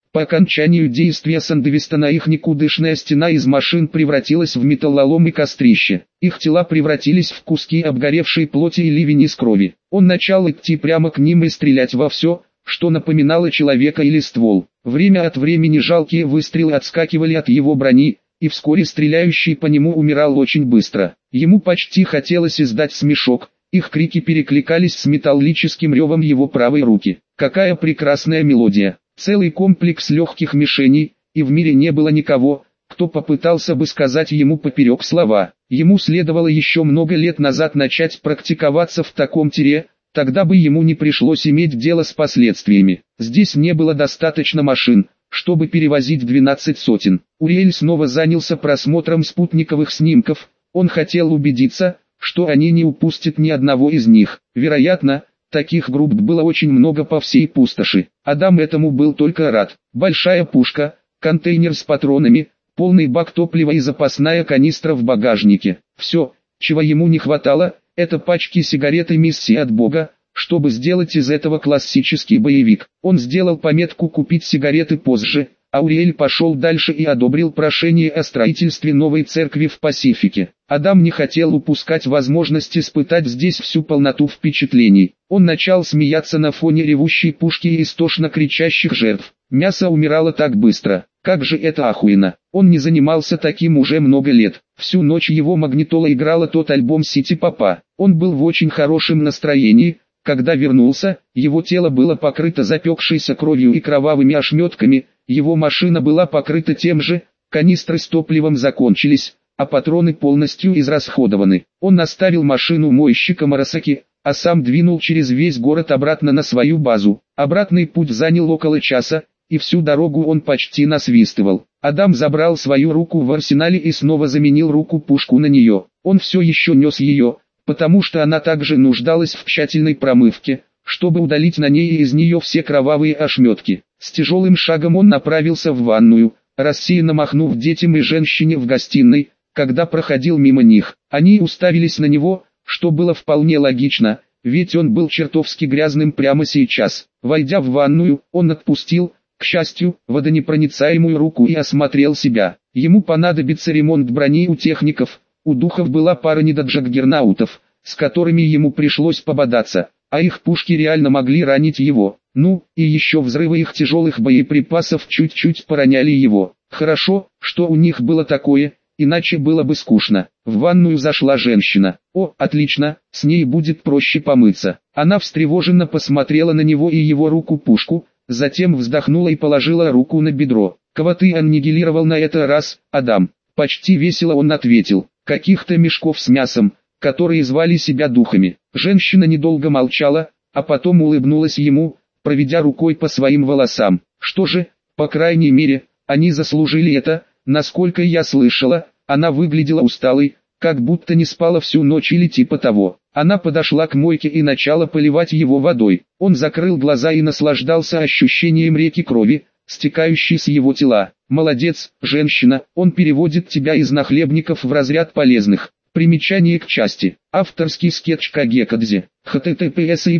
По окончанию действия Сандевистона их никудышная стена из машин превратилась в металлолом и кострище. Их тела превратились в куски обгоревшей плоти и ливень из крови. Он начал идти прямо к ним и стрелять во все, что напоминало человека или ствол. Время от времени жалкие выстрелы отскакивали от его брони, и вскоре стреляющий по нему умирал очень быстро. Ему почти хотелось издать смешок, их крики перекликались с металлическим ревом его правой руки. Какая прекрасная мелодия! Целый комплекс легких мишеней, и в мире не было никого, кто попытался бы сказать ему поперек слова. Ему следовало еще много лет назад начать практиковаться в таком тире, тогда бы ему не пришлось иметь дело с последствиями. Здесь не было достаточно машин, чтобы перевозить 12 сотен. Уриэль снова занялся просмотром спутниковых снимков, он хотел убедиться, что они не упустят ни одного из них. Вероятно, таких групп было очень много по всей пустоши. Адам этому был только рад. Большая пушка, контейнер с патронами, полный бак топлива и запасная канистра в багажнике. Все, чего ему не хватало, это пачки сигарет и миссии от Бога, чтобы сделать из этого классический боевик. Он сделал пометку купить сигареты позже, а Уриэль пошел дальше и одобрил прошение о строительстве новой церкви в Пасифике. Адам не хотел упускать возможность испытать здесь всю полноту впечатлений. Он начал смеяться на фоне ревущей пушки и истошно кричащих жертв. Мясо умирало так быстро. Как же это охуенно. Он не занимался таким уже много лет. Всю ночь его магнитола играла тот альбом Сити Попа. Он был в очень хорошем настроении. Когда вернулся, его тело было покрыто запекшейся кровью и кровавыми ошметками, его машина была покрыта тем же, канистры с топливом закончились, а патроны полностью израсходованы. Он оставил машину мойщика Марасаки, а сам двинул через весь город обратно на свою базу. Обратный путь занял около часа, и всю дорогу он почти насвистывал. Адам забрал свою руку в арсенале и снова заменил руку-пушку на нее. Он все еще нес ее, потому что она также нуждалась в тщательной промывке, чтобы удалить на ней и из нее все кровавые ошметки. С тяжелым шагом он направился в ванную, рассеянно махнув детям и женщине в гостиной, когда проходил мимо них. Они уставились на него, что было вполне логично, ведь он был чертовски грязным прямо сейчас. Войдя в ванную, он отпустил, к счастью, водонепроницаемую руку и осмотрел себя. Ему понадобится ремонт брони у техников. У духов была пара недоджаггернаутов, с которыми ему пришлось пободаться, а их пушки реально могли ранить его. Ну, и еще взрывы их тяжелых боеприпасов чуть-чуть пороняли его. Хорошо, что у них было такое, иначе было бы скучно. В ванную зашла женщина. О, отлично, с ней будет проще помыться. Она встревоженно посмотрела на него и его руку-пушку, затем вздохнула и положила руку на бедро. «Кого ты аннигилировал на этот раз, Адам?» Почти весело он ответил. «Каких-то мешков с мясом, которые звали себя духами». Женщина недолго молчала, а потом улыбнулась ему, проведя рукой по своим волосам. «Что же, по крайней мере, они заслужили это, насколько я слышала». Она выглядела усталой, как будто не спала всю ночь или типа того. Она подошла к мойке и начала поливать его водой. Он закрыл глаза и наслаждался ощущением реки крови, стекающей с его тела. «Молодец, женщина, он переводит тебя из нахлебников в разряд полезных». Примечание к части. Авторский скетч Кагекадзе. https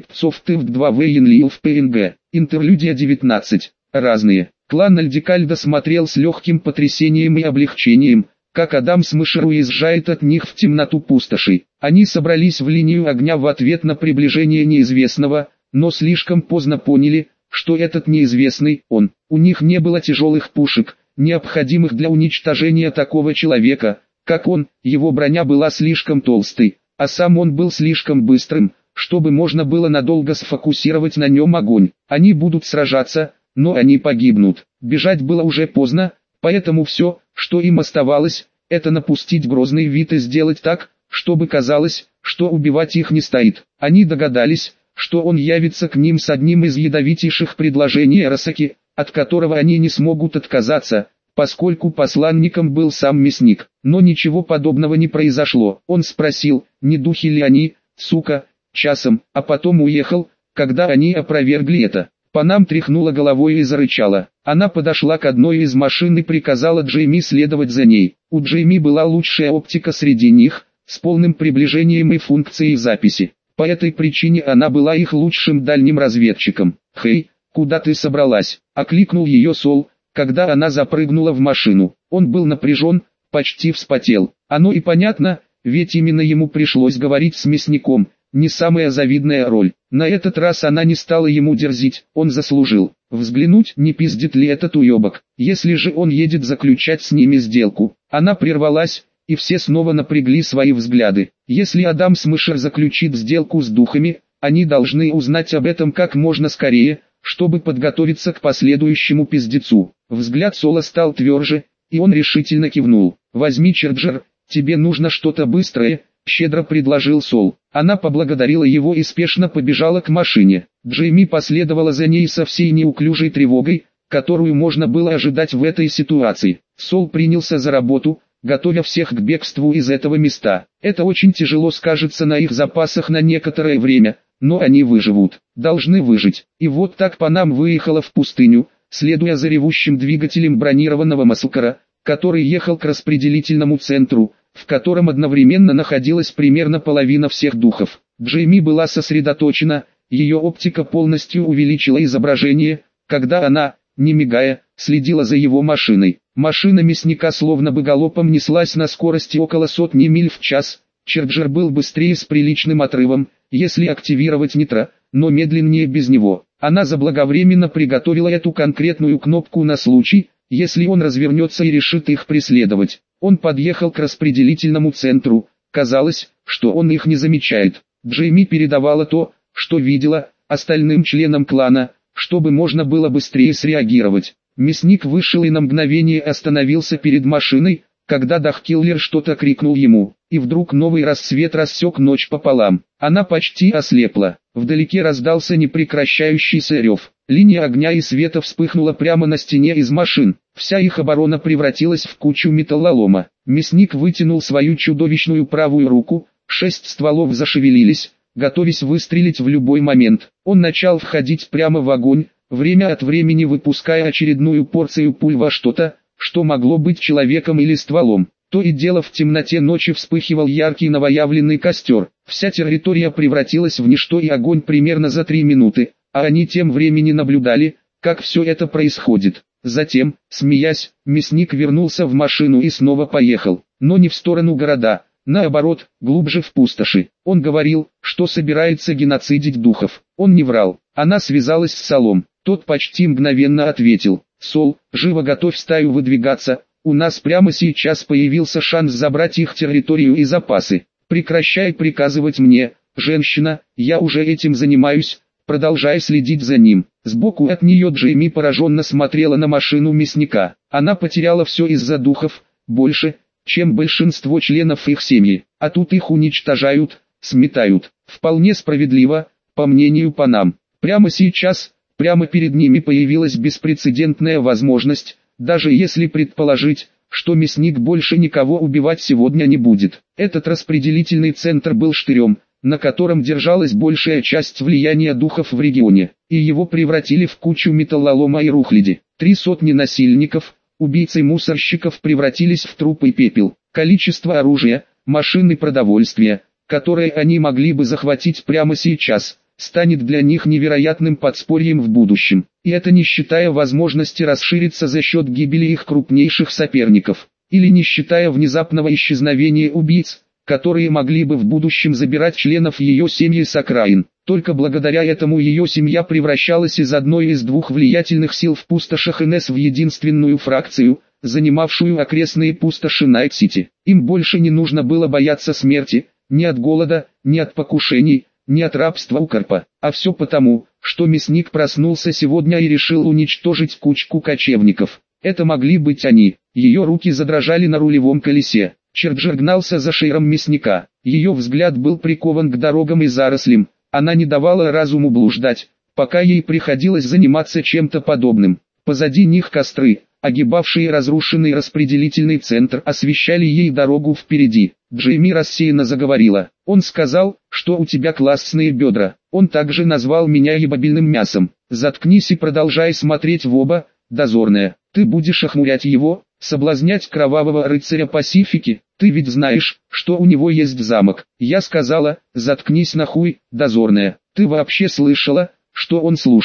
iptsoftiv2vnlilv.png. Интерлюдия 19. Разные. Клан Альдикальда смотрел с легким потрясением и облегчением, как Адам с мышью уезжает от них в темноту пустоши. Они собрались в линию огня в ответ на приближение неизвестного, но слишком поздно поняли, что этот неизвестный он. У них не было тяжелых пушек, необходимых для уничтожения такого человека, как он. Его броня была слишком толстой, а сам он был слишком быстрым, чтобы можно было надолго сфокусировать на нем огонь. Они будут сражаться, но они погибнут. Бежать было уже поздно, поэтому все, что им оставалось, это напустить грозный вид и сделать так, чтобы казалось, что убивать их не стоит. Они догадались, что он явится к ним с одним из ядовитейших предложений Арасаки, от которого они не смогут отказаться, поскольку посланником был сам мясник. Но ничего подобного не произошло. Он спросил, не духи ли они, сука, часом, а потом уехал, когда они опровергли это. Панам тряхнула головой и зарычала. Она подошла к одной из машин и приказала Джейми следовать за ней. У Джейми была лучшая оптика среди них, с полным приближением и функцией записи. По этой причине она была их лучшим дальним разведчиком. «Хей, куда ты собралась?» — окликнул ее Сол, когда она запрыгнула в машину. Он был напряжен, почти вспотел. Оно и понятно, ведь именно ему пришлось говорить с мясником, не самая завидная роль. На этот раз она не стала ему дерзить, он заслужил. Взглянуть, не пиздит ли этот уебок, если же он едет заключать с ними сделку. Она прервалась, и все снова напрягли свои взгляды. Если Адам Смешер заключит сделку с духами, они должны узнать об этом как можно скорее, чтобы подготовиться к последующему пиздецу. Взгляд Сола стал тверже, и он решительно кивнул. «Возьми Чарджер, тебе нужно что-то быстрое», — щедро предложил Сол. Она поблагодарила его и спешно побежала к машине. Джейми последовала за ней со всей неуклюжей тревогой, которую можно было ожидать в этой ситуации. Сол принялся за работу, готовя всех к бегству из этого места. Это очень тяжело скажется на их запасах на некоторое время, но они выживут, должны выжить. И вот так Панам выехала в пустыню, следуя за ревущим двигателем бронированного Массукара, который ехал к распределительному центру, в котором одновременно находилась примерно половина всех духов. Джейми была сосредоточена, ее оптика полностью увеличила изображение, когда она, не мигая, следила за его машиной. Машина мясника словно бы галопом неслась на скорости около 100 миль в час. Чарджер был быстрее с приличным отрывом, если активировать нитро, но медленнее без него. Она заблаговременно приготовила эту конкретную кнопку на случай, если он развернется и решит их преследовать. Он подъехал к распределительному центру, казалось, что он их не замечает. Джейми передавала то, что видела, остальным членам клана, чтобы можно было быстрее среагировать. Мясник вышел и на мгновение остановился перед машиной, когда Дахкиллер что-то крикнул ему, и вдруг новый рассвет рассек ночь пополам. Она почти ослепла. Вдалеке раздался непрекращающийся рев. Линия огня и света вспыхнула прямо на стене из машин. Вся их оборона превратилась в кучу металлолома. Мясник вытянул свою чудовищную правую руку, 6 стволов зашевелились, готовясь выстрелить в любой момент. Он начал входить прямо в огонь, время от времени выпуская очередную порцию пуль во что-то, что могло быть человеком или стволом. То и дело в темноте ночи вспыхивал яркий новоявленный костер. Вся территория превратилась в ничто и огонь примерно за 3 минуты, а они тем временем наблюдали, как все это происходит. Затем, смеясь, мясник вернулся в машину и снова поехал, но не в сторону города, наоборот, глубже в пустоши. Он говорил, что собирается геноцидить духов. Он не врал. Она связалась с Солом. Тот почти мгновенно ответил: «Сол, живо готовь стаю выдвигаться, у нас прямо сейчас появился шанс забрать их территорию и запасы. Прекращай приказывать мне, женщина, я уже этим занимаюсь», продолжая следить за ним. Сбоку от нее Джейми пораженно смотрела на машину мясника. Она потеряла все из-за духов, больше, чем большинство членов их семьи, а тут их уничтожают, сметают. Вполне справедливо, по мнению Панам. Прямо сейчас, прямо перед ними появилась беспрецедентная возможность, даже если предположить, что мясник больше никого убивать сегодня не будет. Этот распределительный центр был штырем, на котором держалась большая часть влияния духов в регионе, и его превратили в кучу металлолома и рухляди. 3 сотни насильников, убийц и мусорщиков превратились в трупы и пепел. Количество оружия, машин и продовольствия, которые они могли бы захватить прямо сейчас, станет для них невероятным подспорьем в будущем. И это не считая возможности расшириться за счет гибели их крупнейших соперников, или не считая внезапного исчезновения убийц, которые могли бы в будущем забирать членов ее семьи с окраин. Только благодаря этому ее семья превращалась из одной из 2 влиятельных сил в пустошах НС в единственную фракцию, занимавшую окрестные пустоши Найт-Сити. Им больше не нужно было бояться смерти, ни от голода, ни от покушений, ни от рабства Укрпа, а все потому, что мясник проснулся сегодня и решил уничтожить кучку кочевников. Это могли быть они. Ее руки задрожали на рулевом колесе. Чарджер гнался за шейром мясника. Ее взгляд был прикован к дорогам и зарослям. Она не давала разуму блуждать, пока ей приходилось заниматься чем-то подобным. Позади них костры, огибавшие разрушенный распределительный центр, освещали ей дорогу впереди. Джейми рассеянно заговорила. «Он сказал, что у тебя классные бедра. Он также назвал меня ебабельным мясом. Заткнись и продолжай смотреть в оба, дозорная. Ты будешь охмурять его, соблазнять кровавого рыцаря Пасифики. Ты ведь знаешь, что у него есть замок». Я сказала: «Заткнись нахуй, дозорная». Ты вообще слышала, что он слушал?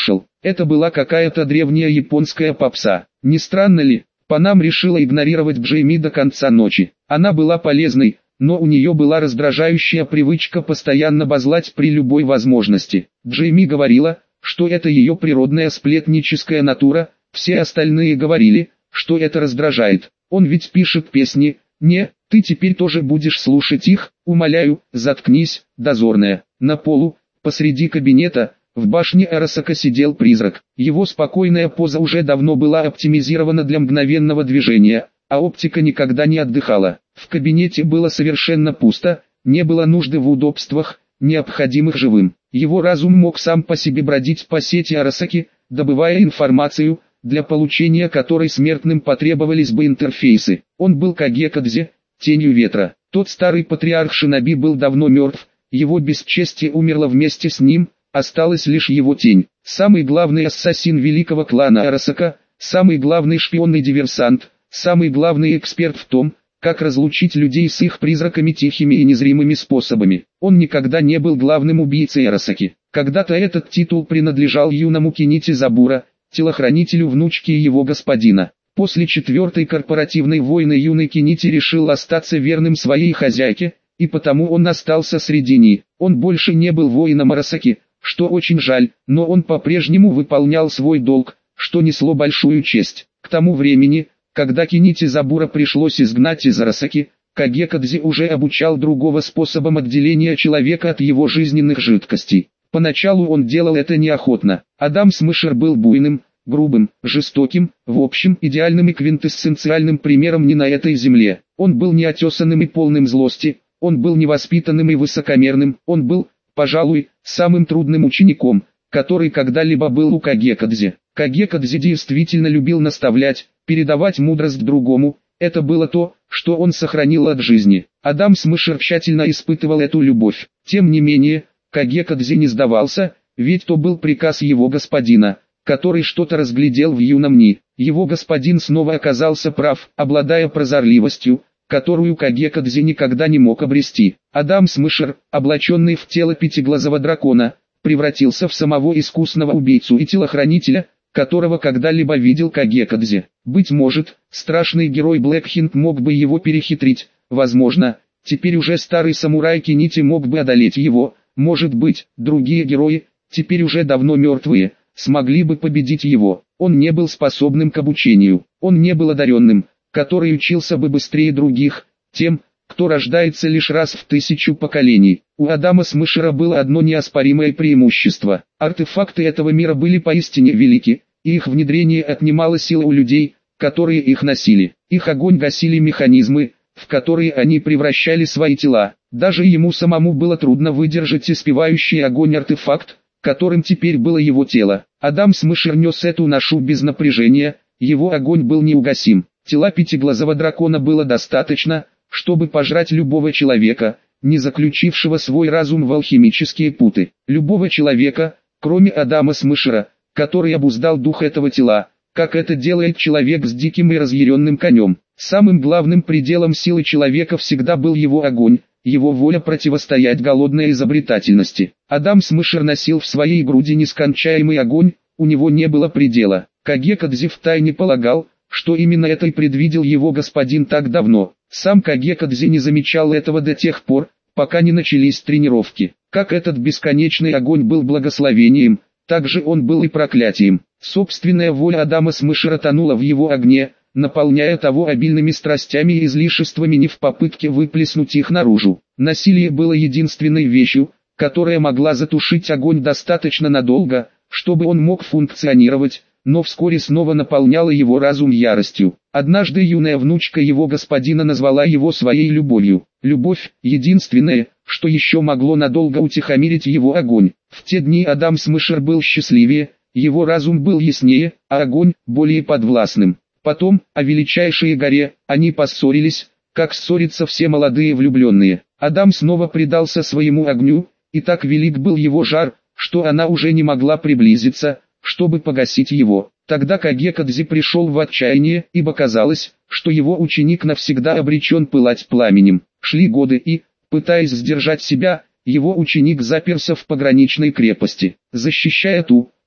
Это была какая-то древняя японская попса. Не странно ли, Панам решила игнорировать Джейми до конца ночи. Она была полезной, но у нее была раздражающая привычка постоянно базлать при любой возможности. Джейми говорила, что это ее природная сплетническая натура, все остальные говорили, что это раздражает. Он ведь пишет песни. Не, ты теперь тоже будешь слушать их, умоляю, заткнись, дозорная. На полу, посреди кабинета, в башне Арасака сидел призрак. Его спокойная поза уже давно была оптимизирована для мгновенного движения, а оптика никогда не отдыхала. В кабинете было совершенно пусто, не было нужды в удобствах, необходимых живым. Его разум мог сам по себе бродить по сети Арасаки, добывая информацию, для получения которой смертным потребовались бы интерфейсы. Он был Кагекадзе, тенью ветра. Тот старый патриарх Шиноби был давно мертв, его бесчестие умерло вместе с ним, осталась лишь его тень. Самый главный ассасин великого клана Арасака, самый главный шпионный диверсант, самый главный эксперт в том, как разлучить людей с их призраками тихими и незримыми способами. Он никогда не был главным убийцей Арасаки. Когда-то этот титул принадлежал юному Кинити Забура, телохранителю внучки его господина. После четвертой корпоративной войны юный Кинити решил остаться верным своей хозяйке, и потому он остался среди них. Он больше не был воином Арасаки, что очень жаль, но он по-прежнему выполнял свой долг, что несло большую честь. К тому времени, когда Кинити Забура пришлось изгнать из Арасаки, Кагекадзе уже обучал другого способом отделения человека от его жизненных жидкостей. Поначалу он делал это неохотно. Адам Смышер был буйным, грубым, жестоким, в общем идеальным и квинтэссенциальным примером не на этой земле. Он был неотесанным и полным злости, он был невоспитанным и высокомерным, он был, пожалуй, самым трудным учеником, который когда-либо был у Кагекадзе. Кагекадзе действительно любил наставлять, передавать мудрость другому, это было то, что он сохранил от жизни. Адам Смышер тщательно испытывал эту любовь. Тем не менее, Кагекадзе не сдавался, ведь то был приказ его господина, который что-то разглядел в юном Ни. Его господин снова оказался прав, обладая прозорливостью, которую Кагекадзе никогда не мог обрести. Адам Смышер, облаченный в тело пятиглазого дракона, превратился в самого искусного убийцу и телохранителя, которого когда-либо видел Кагекадзе. Быть может, страшный герой Блэкхинт мог бы его перехитрить, возможно, теперь уже старый самурай Кинити мог бы одолеть его, может быть, другие герои, теперь уже давно мертвые, смогли бы победить его. Он не был способным к обучению, он не был одаренным, который учился бы быстрее других, тем, кто рождается лишь раз в 1000 поколений. У Адама Смышера было одно неоспоримое преимущество. Артефакты этого мира были поистине велики, и их внедрение отнимало силы у людей, которые их носили. Их огонь гасили механизмы, в которые они превращали свои тела. Даже ему самому было трудно выдержать испевающий огонь артефакт, которым теперь было его тело. Адам Смышер нес эту ношу без напряжения, его огонь был неугасим. Тела пятиглазого дракона было достаточно, чтобы пожрать любого человека, не заключившего свой разум в алхимические путы. Любого человека, кроме Адама Смышера, который обуздал дух этого тела, как это делает человек с диким и разъяренным конем. Самым главным пределом силы человека всегда был его огонь, его воля противостоять голодной изобретательности. Адам Смышер носил в своей груди нескончаемый огонь, у него не было предела. Кагекадзе втайне полагал, что именно это и предвидел его господин так давно. Сам Кагекадзе не замечал этого до тех пор, пока не начались тренировки. Как этот бесконечный огонь был благословением, так же он был и проклятием. Собственная воля Адама Смышера тонула в его огне, наполняя того обильными страстями и излишествами не в попытке выплеснуть их наружу. Насилие было единственной вещью, которая могла затушить огонь достаточно надолго, чтобы он мог функционировать, но вскоре снова наполняла его разум яростью. Однажды юная внучка его господина назвала его своей любовью. Любовь – единственное, что еще могло надолго утихомирить его огонь. В те дни Адам Смышер был счастливее, его разум был яснее, а огонь – более подвластным. Потом, о величайшей горе, они поссорились, как ссорятся все молодые влюбленные. Адам снова предался своему огню, и так велик был его жар, что она уже не могла приблизиться, чтобы погасить его. Тогда Кагекадзе пришел в отчаяние, ибо казалось, что его ученик навсегда обречен пылать пламенем. Шли годы и, пытаясь сдержать себя, его ученик заперся в пограничной крепости. Защищая ту,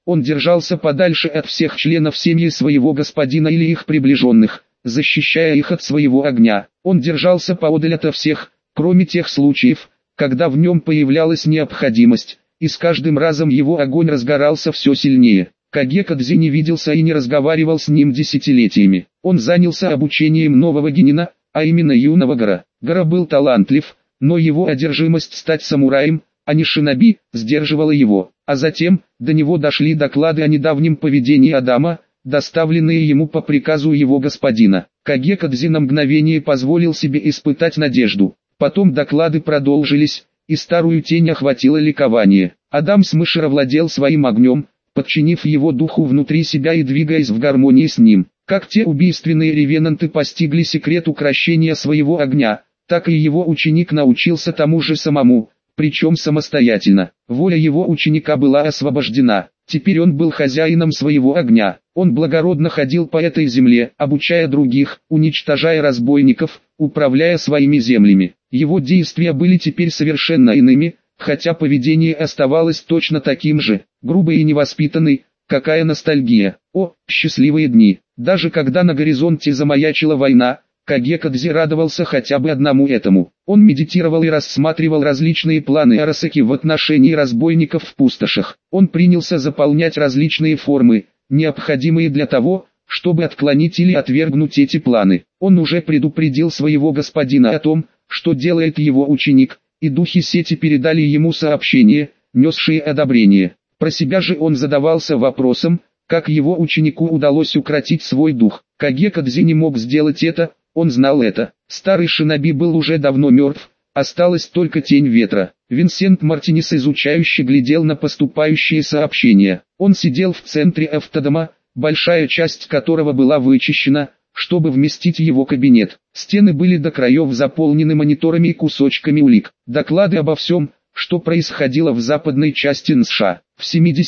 Он держался подальше от всех членов семьи своего господина или их приближенных, защищая их от своего огня. Он держался поодаль ото всех, кроме тех случаев, когда в нем появлялась необходимость, и с каждым разом его огонь разгорался все сильнее. Кагекадзе не виделся и не разговаривал с ним десятилетиями. Он занялся обучением нового генина, а именно юного Гора. Гора был талантлив, но его одержимость стать самураем, а не шиноби, сдерживала его. А затем, до него дошли доклады о недавнем поведении Адама, доставленные ему по приказу его господина. Кагекадзе на мгновение позволил себе испытать надежду. Потом доклады продолжились, и старую тень охватило ликование. Адам Смешер владел своим огнем, подчинив его духу внутри себя и двигаясь в гармонии с ним. Как те убийственные ревенанты постигли секрет укрощения своего огня, так и его ученик научился тому же самому, причем самостоятельно. Воля его ученика была освобождена. Теперь он был хозяином своего огня. Он благородно ходил по этой земле, обучая других, уничтожая разбойников, управляя своими землями. Его действия были теперь совершенно иными, хотя поведение оставалось точно таким же, грубый и невоспитанный. Какая ностальгия! О, счастливые дни! Даже когда на горизонте замаячила война, Кагекадзе радовался хотя бы одному этому. Он медитировал и рассматривал различные планы Арасаки в отношении разбойников в пустошах. Он принялся заполнять различные формы, необходимые для того, чтобы отклонить или отвергнуть эти планы. Он уже предупредил своего господина о том, что делает его ученик, и духи сети передали ему сообщение, несшие одобрение. Про себя же он задавался вопросом, как его ученику удалось укротить свой дух. Кагекадзе не мог сделать это, он знал это. Старый шиноби был уже давно мертв, осталась только тень ветра. Винсент Мартинес изучающе глядел на поступающие сообщения. Он сидел в центре автодома, большая часть которого была вычищена, чтобы вместить его кабинет. Стены были до краев заполнены мониторами и кусочками улик. Доклады обо всем, что происходило в западной части США. В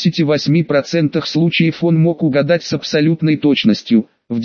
78% случаев он мог угадать с абсолютной точностью, в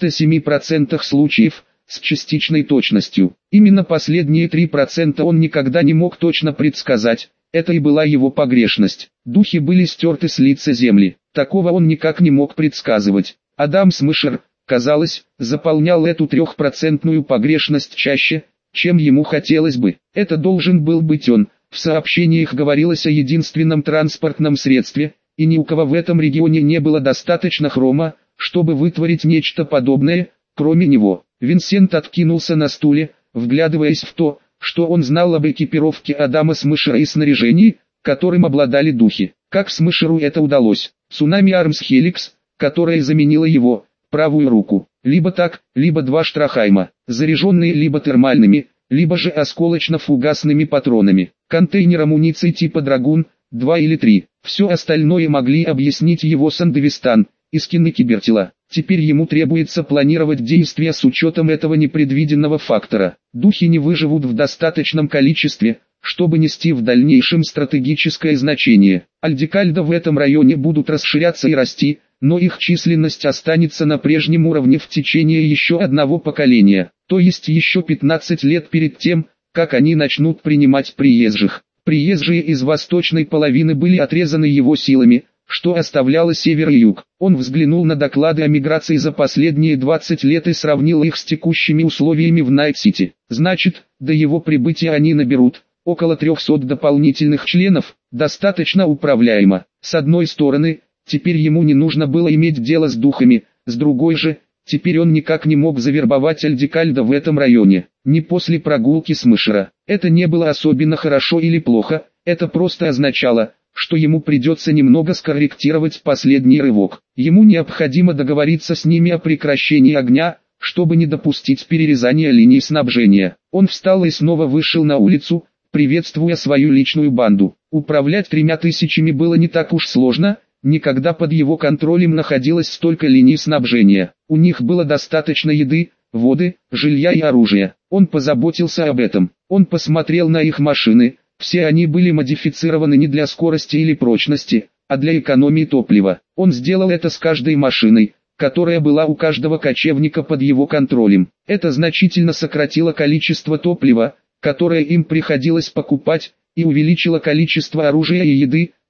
97% случаев с частичной точностью. Именно последние 3% он никогда не мог точно предсказать, это и была его погрешность. Духи были стерты с лица земли, такого он никак не мог предсказывать. Адам Смешер, казалось, заполнял эту 3% погрешность чаще, чем ему хотелось бы. Это должен был быть он. В сообщениях говорилось о единственном транспортном средстве, и ни у кого в этом регионе не было достаточно хрома, чтобы вытворить нечто подобное, кроме него. Винсент откинулся на стуле, вглядываясь в то, что он знал об экипировке Адама Смешера и снаряжении, которым обладали духи. Как Смешеру это удалось? Цунами Армс Хеликс, которая заменила его правую руку. Либо так, либо два Штрахайма, заряженные либо термальными, либо же осколочно-фугасными патронами. Контейнер амуниции типа Драгун, 2 или 3. Все остальное могли объяснить его Сандевистан, Искин и Кибертила. Теперь ему требуется планировать действия с учетом этого непредвиденного фактора. Духи не выживут в достаточном количестве, чтобы нести в дальнейшем стратегическое значение. Альдекальда в этом районе будут расширяться и расти, но их численность останется на прежнем уровне в течение еще одного поколения, то есть еще 15 лет перед тем, как они начнут принимать приезжих. Приезжие из восточной половины были отрезаны его силами, что оставляло север и юг. Он взглянул на доклады о миграции за последние 20 лет и сравнил их с текущими условиями в Найт-Сити. Значит, до его прибытия они наберут около 300 дополнительных членов, достаточно управляемо. С одной стороны, теперь ему не нужно было иметь дело с духами, с другой же, теперь он никак не мог завербовать Альдекальда в этом районе, не после прогулки с Смешера. Это не было особенно хорошо или плохо, это просто означало, что ему придется немного скорректировать последний рывок. Ему необходимо договориться с ними о прекращении огня, чтобы не допустить перерезания линий снабжения. Он встал и снова вышел на улицу, приветствуя свою личную банду. Управлять 3000 было не так уж сложно, никогда под его контролем находилось столько линий снабжения. У них было достаточно еды, воды, жилья и оружия. Он позаботился об этом. Он посмотрел на их машины. Все они были модифицированы не для скорости или прочности, а для экономии топлива. Он сделал это с каждой машиной, которая была у каждого кочевника под его контролем. Это значительно сократило количество топлива, которое им приходилось покупать, и увеличило количество оружия и еды,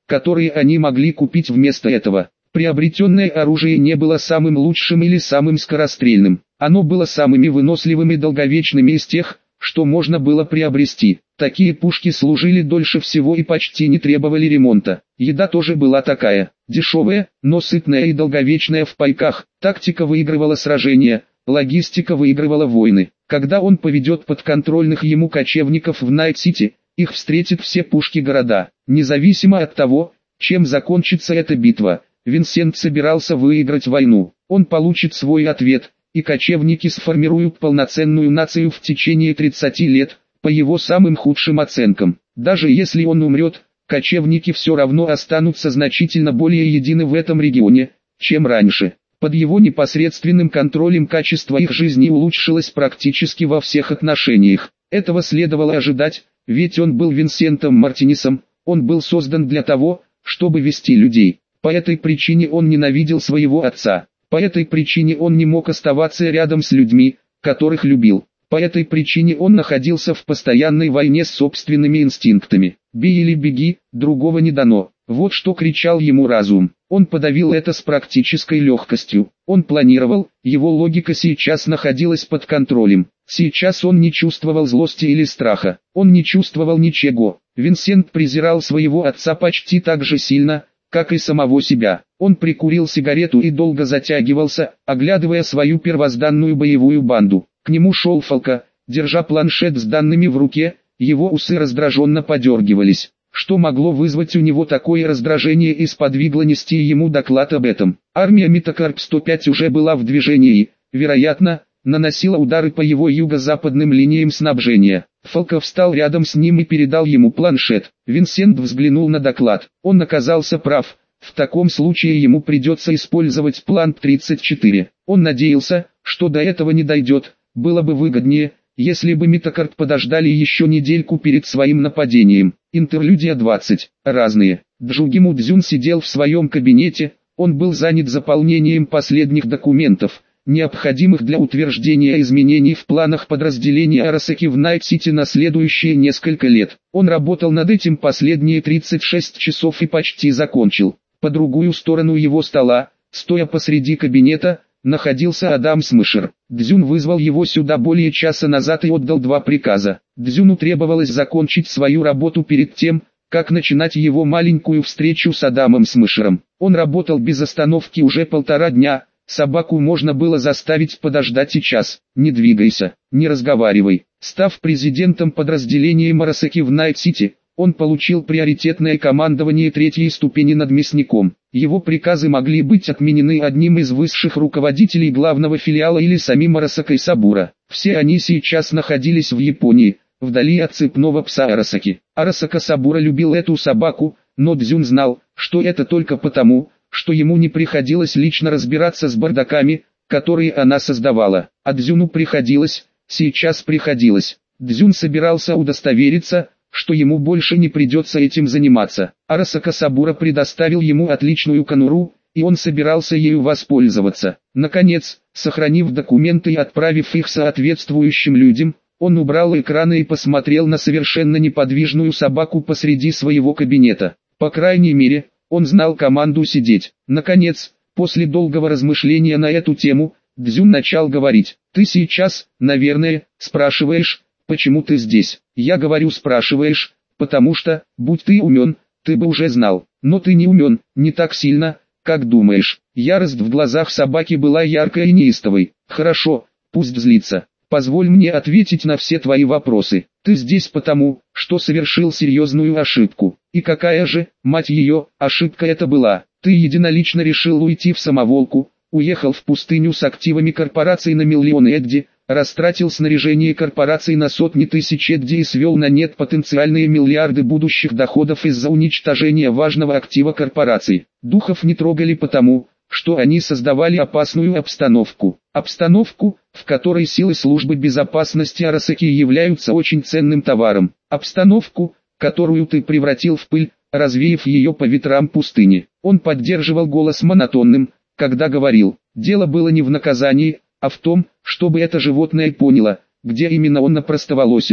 которые они могли купить вместо этого. Приобретенное оружие не было самым лучшим или самым скорострельным. Оно было самыми выносливыми и долговечными из тех, что можно было приобрести. Такие пушки служили дольше всего и почти не требовали ремонта. Еда тоже была такая, дешевая, но сытная и долговечная в пайках. Тактика выигрывала сражения, логистика выигрывала войны. Когда он поведет подконтрольных ему кочевников в Найт-Сити, их встретят все пушки города. Независимо от того, чем закончится эта битва, Винсент собирался выиграть войну. Он получит свой ответ, и кочевники сформируют полноценную нацию в течение 30 лет, по его самым худшим оценкам. Даже если он умрет, кочевники все равно останутся значительно более едины в этом регионе, чем раньше. Под его непосредственным контролем качество их жизни улучшилось практически во всех отношениях. Этого следовало ожидать, ведь он был Винсентом Мартинесом, он был создан для того, чтобы вести людей. По этой причине он ненавидел своего отца. По этой причине он не мог оставаться рядом с людьми, которых любил. По этой причине он находился в постоянной войне с собственными инстинктами. «Бей или беги, другого не дано». Вот что кричал ему разум. Он подавил это с практической легкостью. Он планировал, его логика сейчас находилась под контролем. Сейчас он не чувствовал злости или страха. Он не чувствовал ничего. Винсент презирал своего отца почти так же сильно, как и самого себя. Он прикурил сигарету и долго затягивался, оглядывая свою первозданную боевую банду. К нему шел Фалка, держа планшет с данными в руке, его усы раздраженно подергивались. Что могло вызвать у него такое раздражение и сподвигло нести ему доклад об этом? Армия Метакарп-105 уже была в движении, вероятно, наносила удары по его юго-западным линиям снабжения. Фалка встал рядом с ним и передал ему планшет. Винсент взглянул на доклад. Он оказался прав. В таком случае ему придется использовать план 34. Он надеялся, что до этого не дойдет. Было бы выгоднее, если бы Метакарп подождали еще недельку перед своим нападением. Интерлюдия 20. Разные. Джугиму Дзюн сидел в своем кабинете. Он был занят заполнением последних документов, необходимых для утверждения изменений в планах подразделения Арасаки в Найт-Сити на следующие несколько лет. Он работал над этим последние 36 часов и почти закончил. По другую сторону его стола, стоя посреди кабинета, находился Адам Смышер. Дзюн вызвал его сюда более часа назад и отдал 2 приказа. Дзюну требовалось закончить свою работу перед тем, как начинать его маленькую встречу с Адамом Смышером. Он работал без остановки уже 1,5 дня. Собаку можно было заставить подождать и час. Не двигайся, не разговаривай. Став президентом подразделения Марасаки в Найт-Сити, он получил приоритетное командование 3-й ступени над мясником. Его приказы могли быть отменены одним из высших руководителей главного филиала или самим Арасакой Сабура. Все они сейчас находились в Японии, вдали от цепного пса Арасаки. Арасака Сабура любил эту собаку, но Дзюн знал, что это только потому, что ему не приходилось лично разбираться с бардаками, которые она создавала. А Дзюну приходилось, сейчас приходилось. Дзюн собирался удостовериться, что ему больше не придется этим заниматься. Арасака Сабура предоставил ему отличную конуру, и он собирался ею воспользоваться. Наконец, сохранив документы и отправив их соответствующим людям, он убрал экраны и посмотрел на совершенно неподвижную собаку посреди своего кабинета. По крайней мере, он знал команду сидеть. Наконец, после долгого размышления на эту тему, Дзюн начал говорить. «Ты сейчас, наверное, спрашиваешь, почему ты здесь?» «Я говорю спрашиваешь, потому что, будь ты умен, ты бы уже знал. Но ты не умен, не так сильно, как думаешь». Ярость в глазах собаки была яркой и неистовой. «Хорошо, пусть злится. Позволь мне ответить на все твои вопросы. Ты здесь потому, что совершил серьезную ошибку. И какая же, мать ее, ошибка это была? Ты единолично решил уйти в самоволку, уехал в пустыню с активами корпораций на миллионы Эдди, растратил снаряжение корпораций на сотни тысяч Эдди и свел на нет потенциальные миллиарды будущих доходов из-за уничтожения важного актива корпораций. Духов не трогали потому, что они создавали опасную обстановку. Обстановку, в которой силы службы безопасности Арасаки являются очень ценным товаром. Обстановку, которую ты превратил в пыль, развеяв ее по ветрам пустыни. Он поддерживал голос монотонным, когда говорил. Дело было не в наказании, а в том, чтобы это животное поняло, где именно он напростоволосился.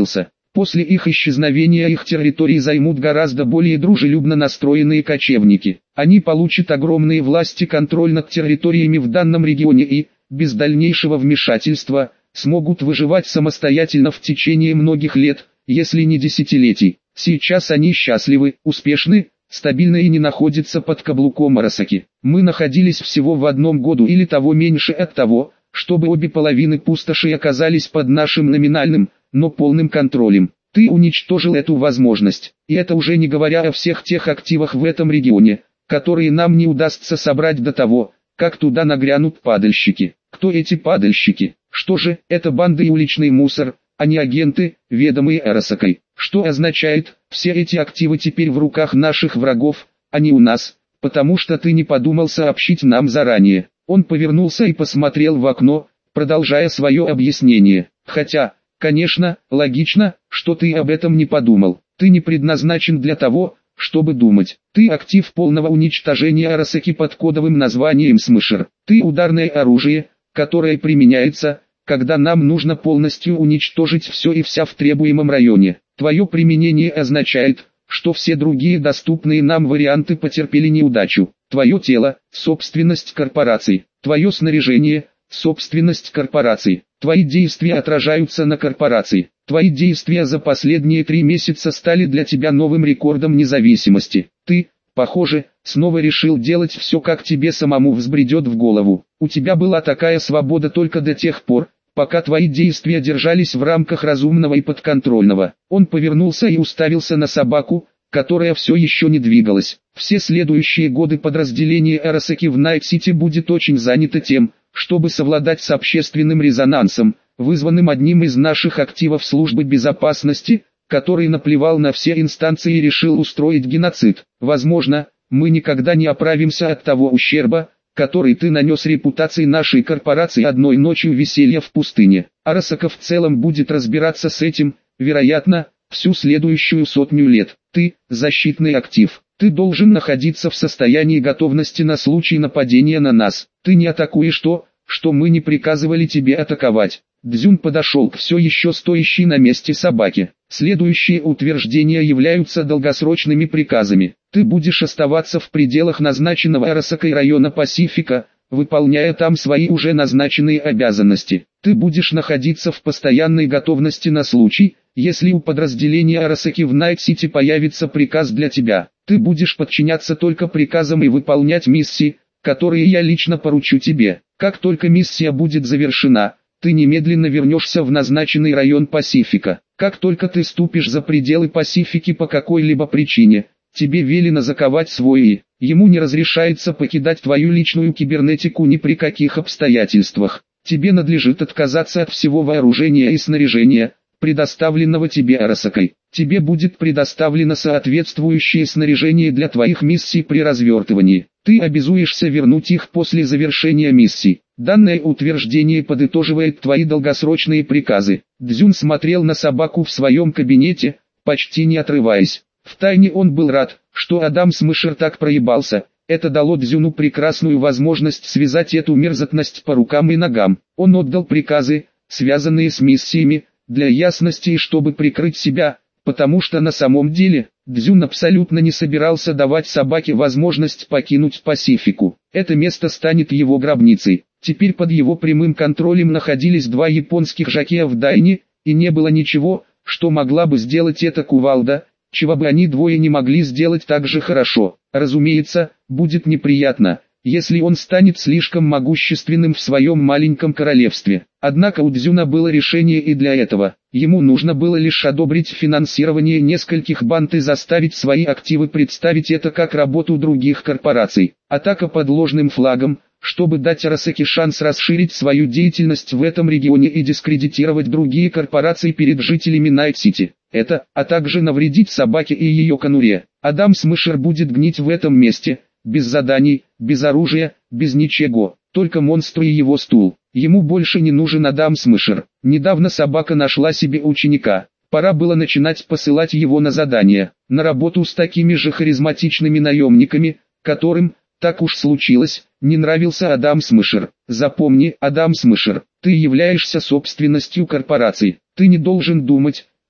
После их исчезновения их территории займут гораздо более дружелюбно настроенные кочевники. Они получат огромные власти, контроль над территориями в данном регионе и, без дальнейшего вмешательства, смогут выживать самостоятельно в течение многих лет, если не десятилетий. Сейчас они счастливы, успешны, стабильны и не находятся под каблуком Арасаки. Мы находились всего в одном году или того меньше от того, чтобы обе половины пустоши оказались под нашим номинальным, но полным контролем. Ты уничтожил эту возможность, и это уже не говоря о всех тех активах в этом регионе, которые нам не удастся собрать до того, как туда нагрянут падальщики. Кто эти падальщики? Что же, это банды и уличный мусор, а не агенты, ведомые Арасакой. Что означает, все эти активы теперь в руках наших врагов, а не у нас, потому что ты не подумал сообщить нам заранее. Он повернулся и посмотрел в окно, продолжая свое объяснение. Хотя, конечно, логично, что ты об этом не подумал. Ты не предназначен для того, чтобы думать. Ты актив полного уничтожения Арасаки под кодовым названием Смешер. Ты ударное оружие, которое применяется, когда нам нужно полностью уничтожить все и вся в требуемом районе. Твое применение означает, что все другие доступные нам варианты потерпели неудачу. Твое тело – собственность корпораций. Твое снаряжение – собственность корпораций. Твои действия отражаются на корпорации. Твои действия за последние 3 месяца стали для тебя новым рекордом независимости. Ты, похоже, снова решил делать все, как тебе самому взбредет в голову. У тебя была такая свобода только до тех пор, пока твои действия держались в рамках разумного и подконтрольного. Он повернулся и уставился на собаку, которая все еще не двигалась. Все следующие годы подразделение Арасаки в Найт-Сити будет очень занято тем, чтобы совладать с общественным резонансом, вызванным одним из наших активов службы безопасности, который наплевал на все инстанции и решил устроить геноцид. Возможно, мы никогда не оправимся от того ущерба, который ты нанес репутации нашей корпорации одной ночью веселья в пустыне. Арасака в целом будет разбираться с этим, вероятно, всю следующую 100 лет. Ты – защитный актив. Ты должен находиться в состоянии готовности на случай нападения на нас. Ты не атакуешь то, что мы не приказывали тебе атаковать. Дзюн подошел к все еще стоящей на месте собаке. Следующие утверждения являются долгосрочными приказами. Ты будешь оставаться в пределах назначенного Арасакой района Пасифика, выполняя там свои уже назначенные обязанности. Ты будешь находиться в постоянной готовности на случай, если у подразделения Арасаки в Найт-Сити появится приказ для тебя. Ты будешь подчиняться только приказам и выполнять миссии, которые я лично поручу тебе. Как только миссия будет завершена, ты немедленно вернешься в назначенный район Пасифика. Как только ты ступишь за пределы Пасифики по какой-либо причине, тебе велено заковать свой И. Ему не разрешается покидать твою личную кибернетику ни при каких обстоятельствах. Тебе надлежит отказаться от всего вооружения и снаряжения, предоставленного тебе Арасакой. Тебе будет предоставлено соответствующее снаряжение для твоих миссий при развертывании. Ты обязуешься вернуть их после завершения миссий. Данное утверждение подытоживает твои долгосрочные приказы. Дзюн смотрел на собаку в своем кабинете, почти не отрываясь. Втайне он был рад, что Адам Смешер так проебался. Это дало Дзюну прекрасную возможность связать эту мерзотность по рукам и ногам. Он отдал приказы, связанные с миссиями, для ясности и чтобы прикрыть себя, потому что на самом деле, Дзюн абсолютно не собирался давать собаке возможность покинуть Пасифику. Это место станет его гробницей. Теперь под его прямым контролем находились 2 японских жокея в Дайне, и не было ничего, что могла бы сделать эта кувалда, чего бы они двое не могли сделать так же хорошо. Разумеется, будет неприятно, если он станет слишком могущественным в своем маленьком королевстве. Однако у Дзюна было решение и для этого. Ему нужно было лишь одобрить финансирование нескольких банд и заставить свои активы представить это как работу других корпораций. Атака под ложным флагом, чтобы дать Арасаки шанс расширить свою деятельность в этом регионе и дискредитировать другие корпорации перед жителями Найт-Сити. Это, а также навредить собаке и ее конуре. Адам Смешер будет гнить в этом месте, без заданий, без оружия, без ничего, только монстр и его стул. Ему больше не нужен Адам Смешер. Недавно собака нашла себе ученика. Пора было начинать посылать его на задания, на работу с такими же харизматичными наемниками, которым, так уж случилось, не нравился Адам Смешер. Запомни, Адам Смешер, ты являешься собственностью корпорации. Ты не должен думать,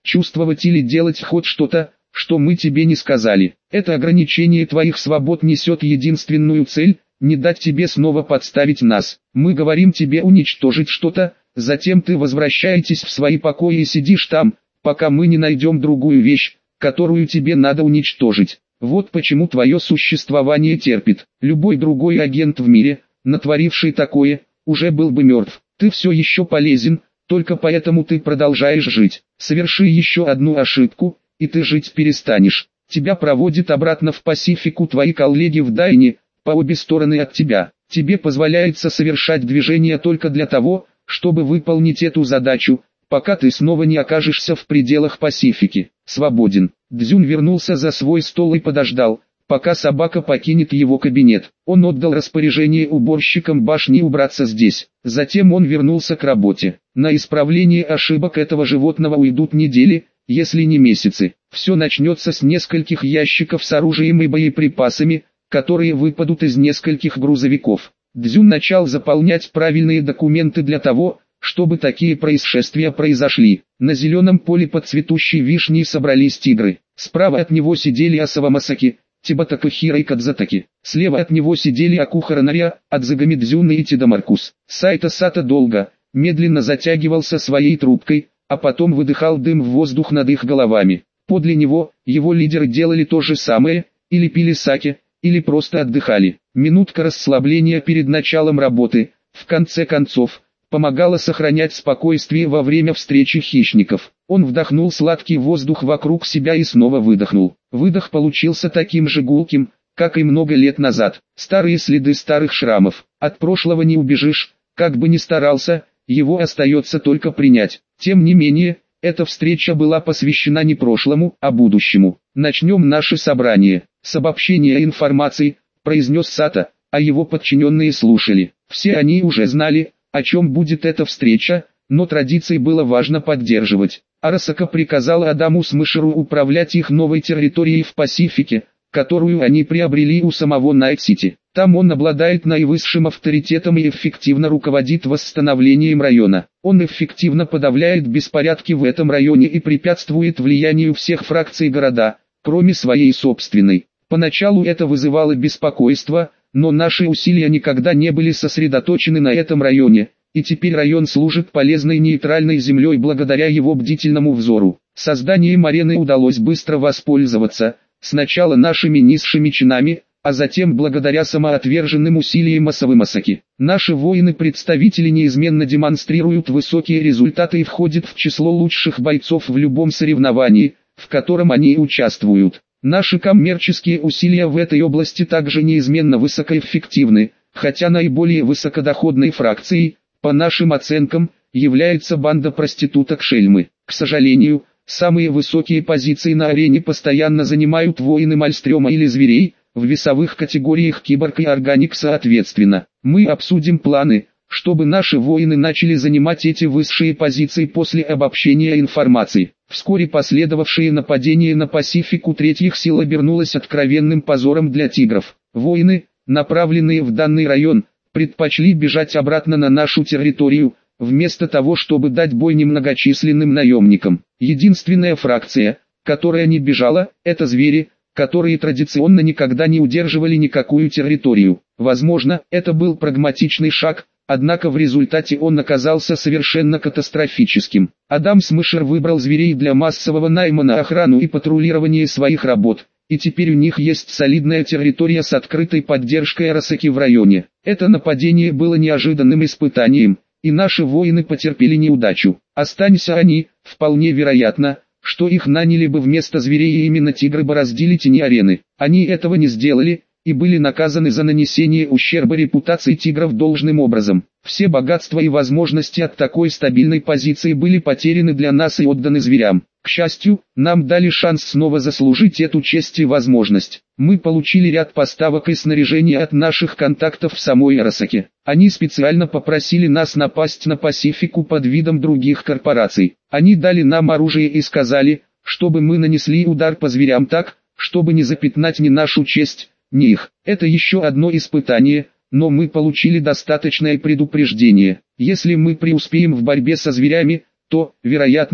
чувствовать или делать хоть что-то, что мы тебе не сказали. Это ограничение твоих свобод несет единственную цель – не дать тебе снова подставить нас. Мы говорим тебе уничтожить что-то, затем ты возвращаетесь в свои покои и сидишь там, пока мы не найдем другую вещь, которую тебе надо уничтожить. Вот почему твое существование терпит. Любой другой агент в мире, натворивший такое, уже был бы мертв. Ты все еще полезен, только поэтому ты продолжаешь жить. Соверши еще одну ошибку, и ты жить перестанешь. Тебя проводят обратно в Пасифику твои коллеги в Дайне, по обе стороны от тебя. Тебе позволяется совершать движения только для того, чтобы выполнить эту задачу, пока ты снова не окажешься в пределах Пасифики. Свободен. Дзюн вернулся за свой стол и подождал, пока собака покинет его кабинет. Он отдал распоряжение уборщикам башни убраться здесь. Затем он вернулся к работе. На исправление ошибок этого животного уйдут недели, если не месяцы. Все начнется с нескольких ящиков с оружием и боеприпасами, которые выпадут из нескольких грузовиков. Дзюн начал заполнять правильные документы для того, чтобы такие происшествия произошли. На зеленом поле под цветущей вишней собрались тигры. Справа от него сидели Асава Масаки, Тибатакахира и Кадзатаки. Слева от него сидели Акухара Наря, Адзагами Дзюна и Тидамаркус. Сайта Сата долго, медленно затягивался своей трубкой, а потом выдыхал дым в воздух над их головами. Подле него, его лидеры делали то же самое, или пили саке, или просто отдыхали. Минутка расслабления перед началом работы, в конце концов, помогала сохранять спокойствие во время встречи хищников. Он вдохнул сладкий воздух вокруг себя и снова выдохнул. Выдох получился таким же гулким, как и много лет назад. Старые следы старых шрамов. От прошлого не убежишь, как бы ни старался, его остается только принять. Тем не менее, эта встреча была посвящена не прошлому, а будущему. Начнем наше собрание. С обобщения информации, произнес Сата, а его подчиненные слушали. Все они уже знали, о чем будет эта встреча, но традиции было важно поддерживать. Арасака приказала Адаму Смышеру управлять их новой территорией в Пасифике, которую они приобрели у самого Найт-Сити. Там он обладает наивысшим авторитетом и эффективно руководит восстановлением района. Он эффективно подавляет беспорядки в этом районе и препятствует влиянию всех фракций города, кроме своей собственной. Поначалу это вызывало беспокойство, но наши усилия никогда не были сосредоточены на этом районе, и теперь район служит полезной нейтральной землей благодаря его бдительному взору. Созданием арены удалось быстро воспользоваться, сначала нашими низшими чинами, а затем благодаря самоотверженным усилиям Асавы Масаки. Наши воины-представители неизменно демонстрируют высокие результаты и входят в число лучших бойцов в любом соревновании, в котором они участвуют. Наши коммерческие усилия в этой области также неизменно высокоэффективны, хотя наиболее высокодоходной фракцией, по нашим оценкам, является банда проституток Шельмы. К сожалению, самые высокие позиции на арене постоянно занимают воины Мальстрёма или Зверей, в весовых категориях Киборг и Органик соответственно. Мы обсудим планы, чтобы наши воины начали занимать эти высшие позиции после обобщения информации. Вскоре последовавшее нападение на Пасифику третьих сил обернулось откровенным позором для тигров. Воины, направленные в данный район, предпочли бежать обратно на нашу территорию, вместо того чтобы дать бой немногочисленным наемникам. Единственная фракция, которая не бежала, это звери, которые традиционно никогда не удерживали никакую территорию. Возможно, это был прагматичный шаг, однако в результате он оказался совершенно катастрофическим. Адам Смышер выбрал зверей для массового найма на охрану и патрулирование своих работ, и теперь у них есть солидная территория с открытой поддержкой Арасаки в районе. Это нападение было неожиданным испытанием, и наши воины потерпели неудачу. Останься они, вполне вероятно, что их наняли бы вместо зверей и именно тигры бороздили тени арены. Они этого не сделали, и были наказаны за нанесение ущерба репутации тигров должным образом. Все богатства и возможности от такой стабильной позиции были потеряны для нас и отданы зверям. К счастью, нам дали шанс снова заслужить эту честь и возможность. Мы получили ряд поставок и снаряжения от наших контактов в самой Арасаке. Они специально попросили нас напасть на Пасифику под видом других корпораций. Они дали нам оружие и сказали, чтобы мы нанесли удар по зверям так, чтобы не запятнать ни нашу честь, ни их. Это еще одно испытание, но мы получили достаточное предупреждение. Если мы преуспеем в борьбе со зверями, то, вероятно,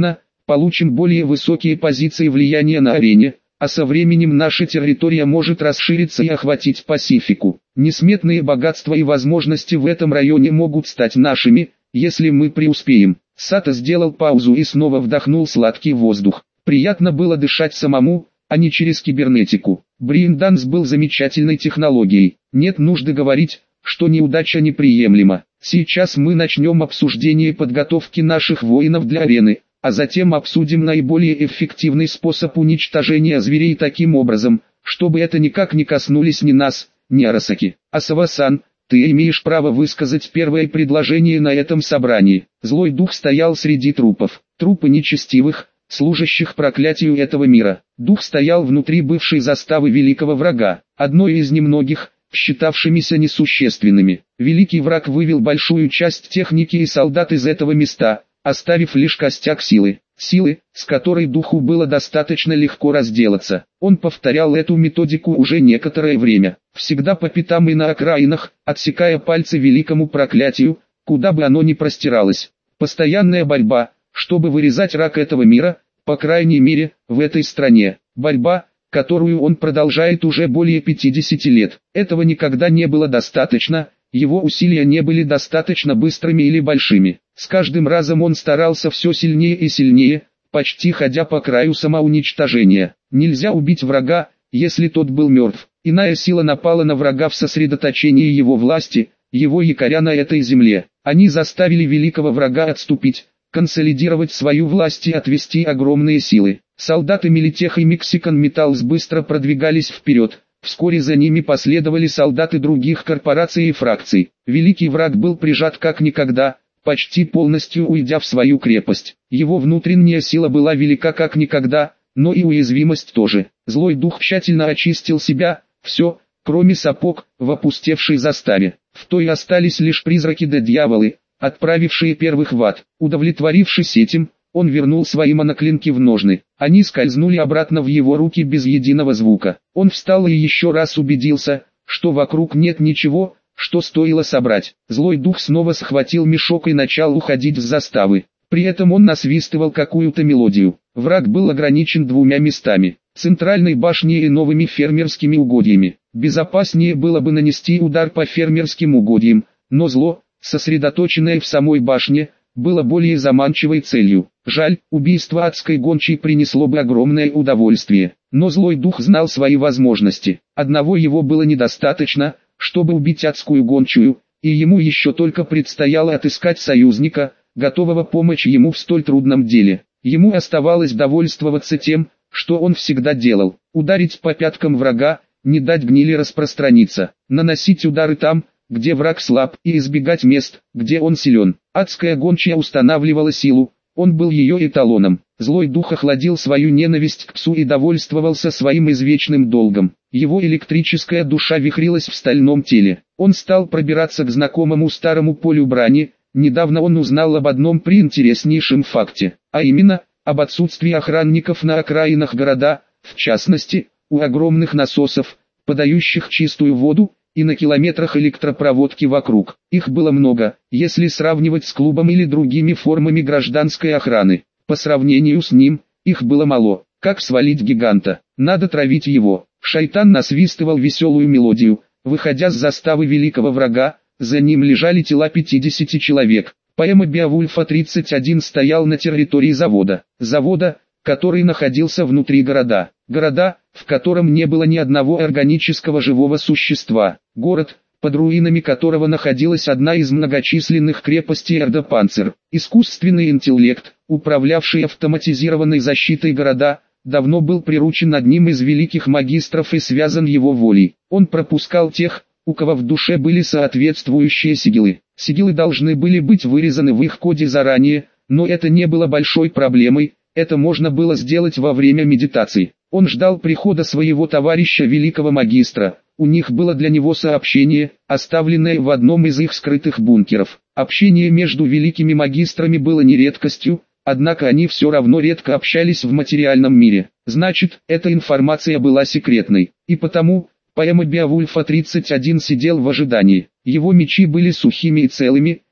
получим более высокие позиции влияния на арене, а со временем наша территория может расшириться и охватить Пасифику. Несметные богатства и возможности в этом районе могут стать нашими, если мы преуспеем. Сато сделал паузу и снова вдохнул сладкий воздух. Приятно было дышать самому, а не через кибернетику. Брейнданс был замечательной технологией. Нет нужды говорить, что неудача неприемлема. Сейчас мы начнем обсуждение подготовки наших воинов для арены, а затем обсудим наиболее эффективный способ уничтожения зверей таким образом, чтобы это никак не коснулись ни нас, ни Арасаки. Асава-сан, ты имеешь право высказать первое предложение на этом собрании. Злой дух стоял среди трупов. Трупы нечестивых, служащих проклятию этого мира. Дух стоял внутри бывшей заставы великого врага, одной из немногих, считавшимися несущественными. Великий враг вывел большую часть техники и солдат из этого места, оставив лишь костяк силы, с которой духу было достаточно легко разделаться. Он повторял эту методику уже некоторое время, всегда по пятам и на окраинах, отсекая пальцы великому проклятию, куда бы оно ни простиралось. Постоянная борьба, чтобы вырезать рак этого мира, по крайней мере, в этой стране. Борьба, которую он продолжает уже более 50 лет. Этого никогда не было достаточно, его усилия не были достаточно быстрыми или большими. С каждым разом он старался все сильнее и сильнее, почти ходя по краю самоуничтожения. Нельзя убить врага, если тот был мертв. Иная сила напала на врага в сосредоточении его власти, его якоря на этой земле. Они заставили великого врага отступить, консолидировать свою власть и отвести огромные силы. Солдаты Милитех и Мексикан Металлс быстро продвигались вперед. Вскоре за ними последовали солдаты других корпораций и фракций. Великий враг был прижат как никогда, почти полностью уйдя в свою крепость. Его внутренняя сила была велика как никогда, но и уязвимость тоже. Злой дух тщательно очистил себя, все, кроме сапог, в опустевшей заставе. В той остались лишь призраки да дьяволы, отправившие первых в ад. Удовлетворившись этим, он вернул свои моноклинки в ножны. Они скользнули обратно в его руки без единого звука. Он встал и еще раз убедился, что вокруг нет ничего, что стоило собрать. Злой дух снова схватил мешок и начал уходить с заставы. При этом он насвистывал какую-то мелодию. Враг был ограничен двумя местами: центральной башней и новыми фермерскими угодьями. Безопаснее было бы нанести удар по фермерским угодьям, но зло, сосредоточенное в самой башне, было более заманчивой целью. Жаль, убийство адской гончей принесло бы огромное удовольствие. Но злой дух знал свои возможности. Одного его было недостаточно, чтобы убить адскую гончую, и ему еще только предстояло отыскать союзника, готового помочь ему в столь трудном деле. Ему оставалось довольствоваться тем, что он всегда делал: ударить по пяткам врага, не дать гнили распространиться, наносить удары там, где враг слаб, и избегать мест, где он силен. Адская гончая устанавливала силу, он был ее эталоном. Злой дух охладил свою ненависть к псу и довольствовался своим извечным долгом. Его электрическая душа вихрилась в стальном теле. Он стал пробираться к знакомому старому полю брани. Недавно он узнал об одном приинтереснейшем факте, а именно, об отсутствии охранников на окраинах города, в частности, у огромных насосов, подающих чистую воду, и на километрах электропроводки вокруг. Их было много, если сравнивать с клубом или другими формами гражданской охраны. По сравнению с ним, их было мало. Как свалить гиганта? Надо травить его. Шайтан насвистывал веселую мелодию, выходя с заставы великого врага. За ним лежали тела 50 человек. Поэма Беовульфа 31 стоял на территории завода. Завода, который находился внутри города. Города, в котором не было ни одного органического живого существа. Город, под руинами которого находилась одна из многочисленных крепостей Эрдопанцер. Искусственный интеллект, управлявший автоматизированной защитой города, давно был приручен одним из великих магистров и связан его волей. Он пропускал тех, у кого в душе были соответствующие сигилы. Сигилы должны были быть вырезаны в их коде заранее, но это не было большой проблемой, это можно было сделать во время медитации. Он ждал прихода своего товарища великого магистра. У них было для него сообщение, оставленное в одном из их скрытых бункеров. Общение между великими магистрами было не редкостью, однако они все равно редко общались в материальном мире. Значит, эта информация была секретной. И потому, поэма Беовульфа 31 сидел в ожидании. Его мечи были сухими и целыми,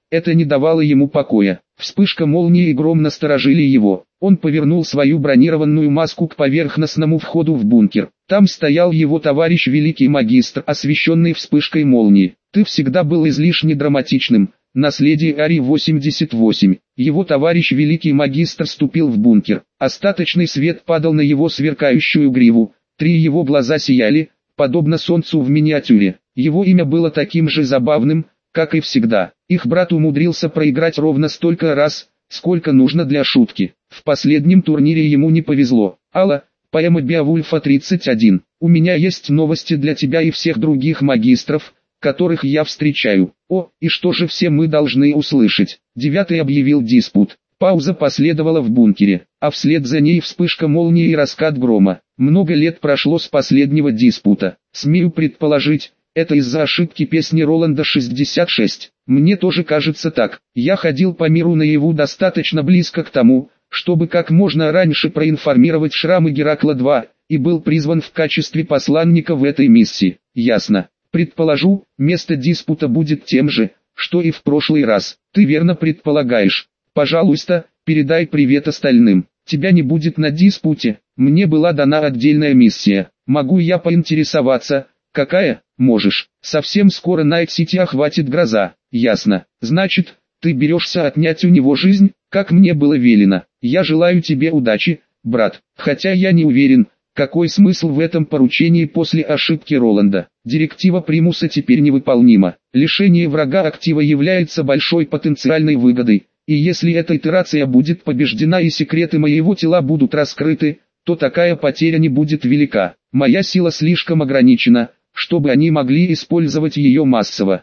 это не давало ему покоя. Вспышка молнии и гром насторожили его. Он повернул свою бронированную маску к поверхностному входу в бункер. Там стоял его товарищ великий магистр, освещенный вспышкой молнии. «Ты всегда был излишне драматичным. Наследие Ари-88». Его товарищ великий магистр ступил в бункер. Остаточный свет падал на его сверкающую гриву. 3 его глаза сияли, подобно солнцу в миниатюре. Его имя было таким же забавным, как и всегда. Их брат умудрился проиграть ровно столько раз, сколько нужно для шутки. В последнем турнире ему не повезло. Алла, поэма Беовульфа 31. «У меня есть новости для тебя и всех других магистров, которых я встречаю». «О, и что же все мы должны услышать?» 9 объявил диспут. Пауза последовала в бункере, а вслед за ней вспышка молнии и раскат грома. Много лет прошло с последнего диспута. Смею предположить, это из-за ошибки песни Роланда 66. Мне тоже кажется так. Я ходил по миру наяву достаточно близко к тому, чтобы как можно раньше проинформировать шрамы Геракла-2, и был призван в качестве посланника в этой миссии. Ясно. Предположу, место диспута будет тем же, что и в прошлый раз. Ты верно предполагаешь. Пожалуйста, передай привет остальным. Тебя не будет на диспуте. Мне была дана отдельная миссия. Могу я поинтересоваться, какая? Можешь. Совсем скоро Найт-Сити охватит гроза. Ясно. Значит, ты берешься отнять у него жизнь, как мне было велено. Я желаю тебе удачи, брат. Хотя я не уверен, какой смысл в этом поручении после ошибки Роланда. Директива Примуса теперь невыполнима. Лишение врага актива является большой потенциальной выгодой. И если эта итерация будет побеждена и секреты моего тела будут раскрыты, то такая потеря не будет велика. Моя сила слишком ограничена, чтобы они могли использовать ее массово.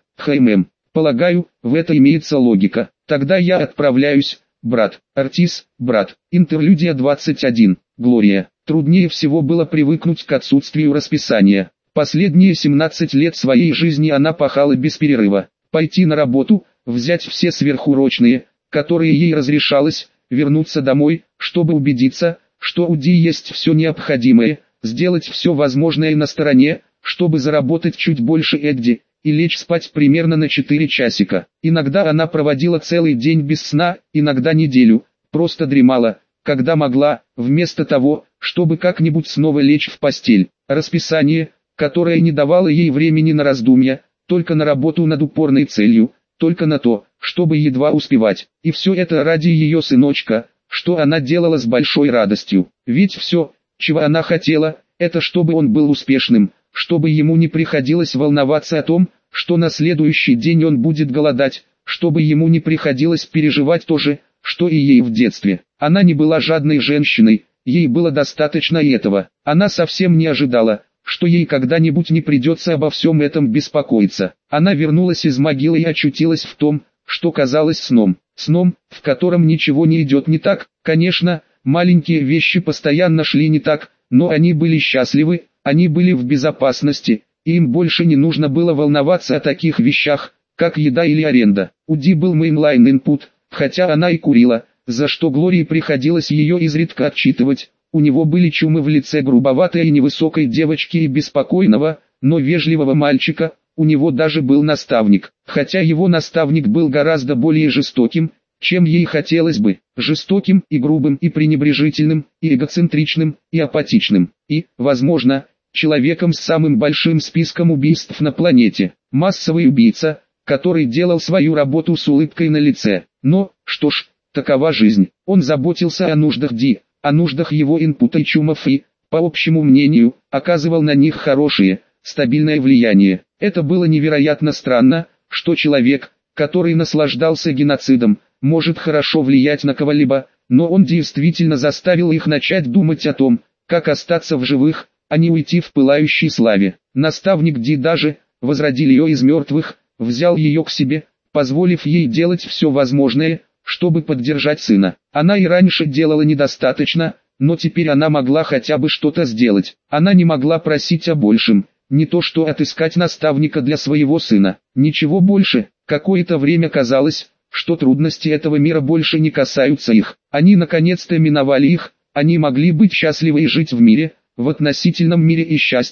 Полагаю, в это имеется логика. Тогда я отправляюсь, брат. Артис, брат. Интерлюдия 21. Глория. Труднее всего было привыкнуть к отсутствию расписания. Последние 17 лет своей жизни она пахала без перерыва. Пойти на работу, взять все сверхурочные, которые ей разрешалось, вернуться домой, чтобы убедиться, что у Ди есть все необходимое, сделать все возможное на стороне, чтобы заработать чуть больше Эдди, и лечь спать примерно на 4 часика. Иногда она проводила целый день без сна, иногда неделю, просто дремала, когда могла, вместо того, чтобы как-нибудь снова лечь в постель. Расписание, которое не давало ей времени на раздумья, только на работу над упорной целью, только на то, чтобы едва успевать. И все это ради ее сыночка, что она делала с большой радостью. Ведь все, чего она хотела, это чтобы он был успешным, чтобы ему не приходилось волноваться о том, что на следующий день он будет голодать, чтобы ему не приходилось переживать то же, что и ей в детстве. Она не была жадной женщиной, ей было достаточно и этого. Она совсем не ожидала, что ей когда-нибудь не придется обо всем этом беспокоиться. Она вернулась из могилы и очутилась в том, что казалось сном. Сном, в котором ничего не идет не так. Конечно, маленькие вещи постоянно шли не так, но они были счастливы, они были в безопасности, и им больше не нужно было волноваться о таких вещах, как еда или аренда. У Ди был мейнлайн инпут, хотя она и курила, за что Глории приходилось ее изредка отчитывать. У него были чумы в лице грубоватой и невысокой девочки и беспокойного, но вежливого мальчика. У него даже был наставник, хотя его наставник был гораздо более жестоким, чем ей хотелось бы, жестоким и грубым и пренебрежительным, и эгоцентричным, и апатичным, и, возможно, человеком с самым большим списком убийств на планете, массовый убийца, который делал свою работу с улыбкой на лице. Но, что ж, такова жизнь. Он заботился о нуждах Ди, о нуждах его инпута и чумов и, по общему мнению, оказывал на них хорошее, стабильное влияние. Это было невероятно странно, что человек, который наслаждался геноцидом, может хорошо влиять на кого-либо, но он действительно заставил их начать думать о том, как остаться в живых, а не уйти в пылающей славе. Наставник Ди даже, возродил ее из мертвых, взял ее к себе, позволив ей делать все возможное, чтобы поддержать сына. Она и раньше делала недостаточно, но теперь она могла хотя бы что-то сделать. Она не могла просить о большем, не то что отыскать наставника для своего сына. Ничего больше. Какое-то время казалось, что трудности этого мира больше не касаются их. Они наконец-то миновали их, они могли быть счастливы и жить в мире, в относительном мире и счастье,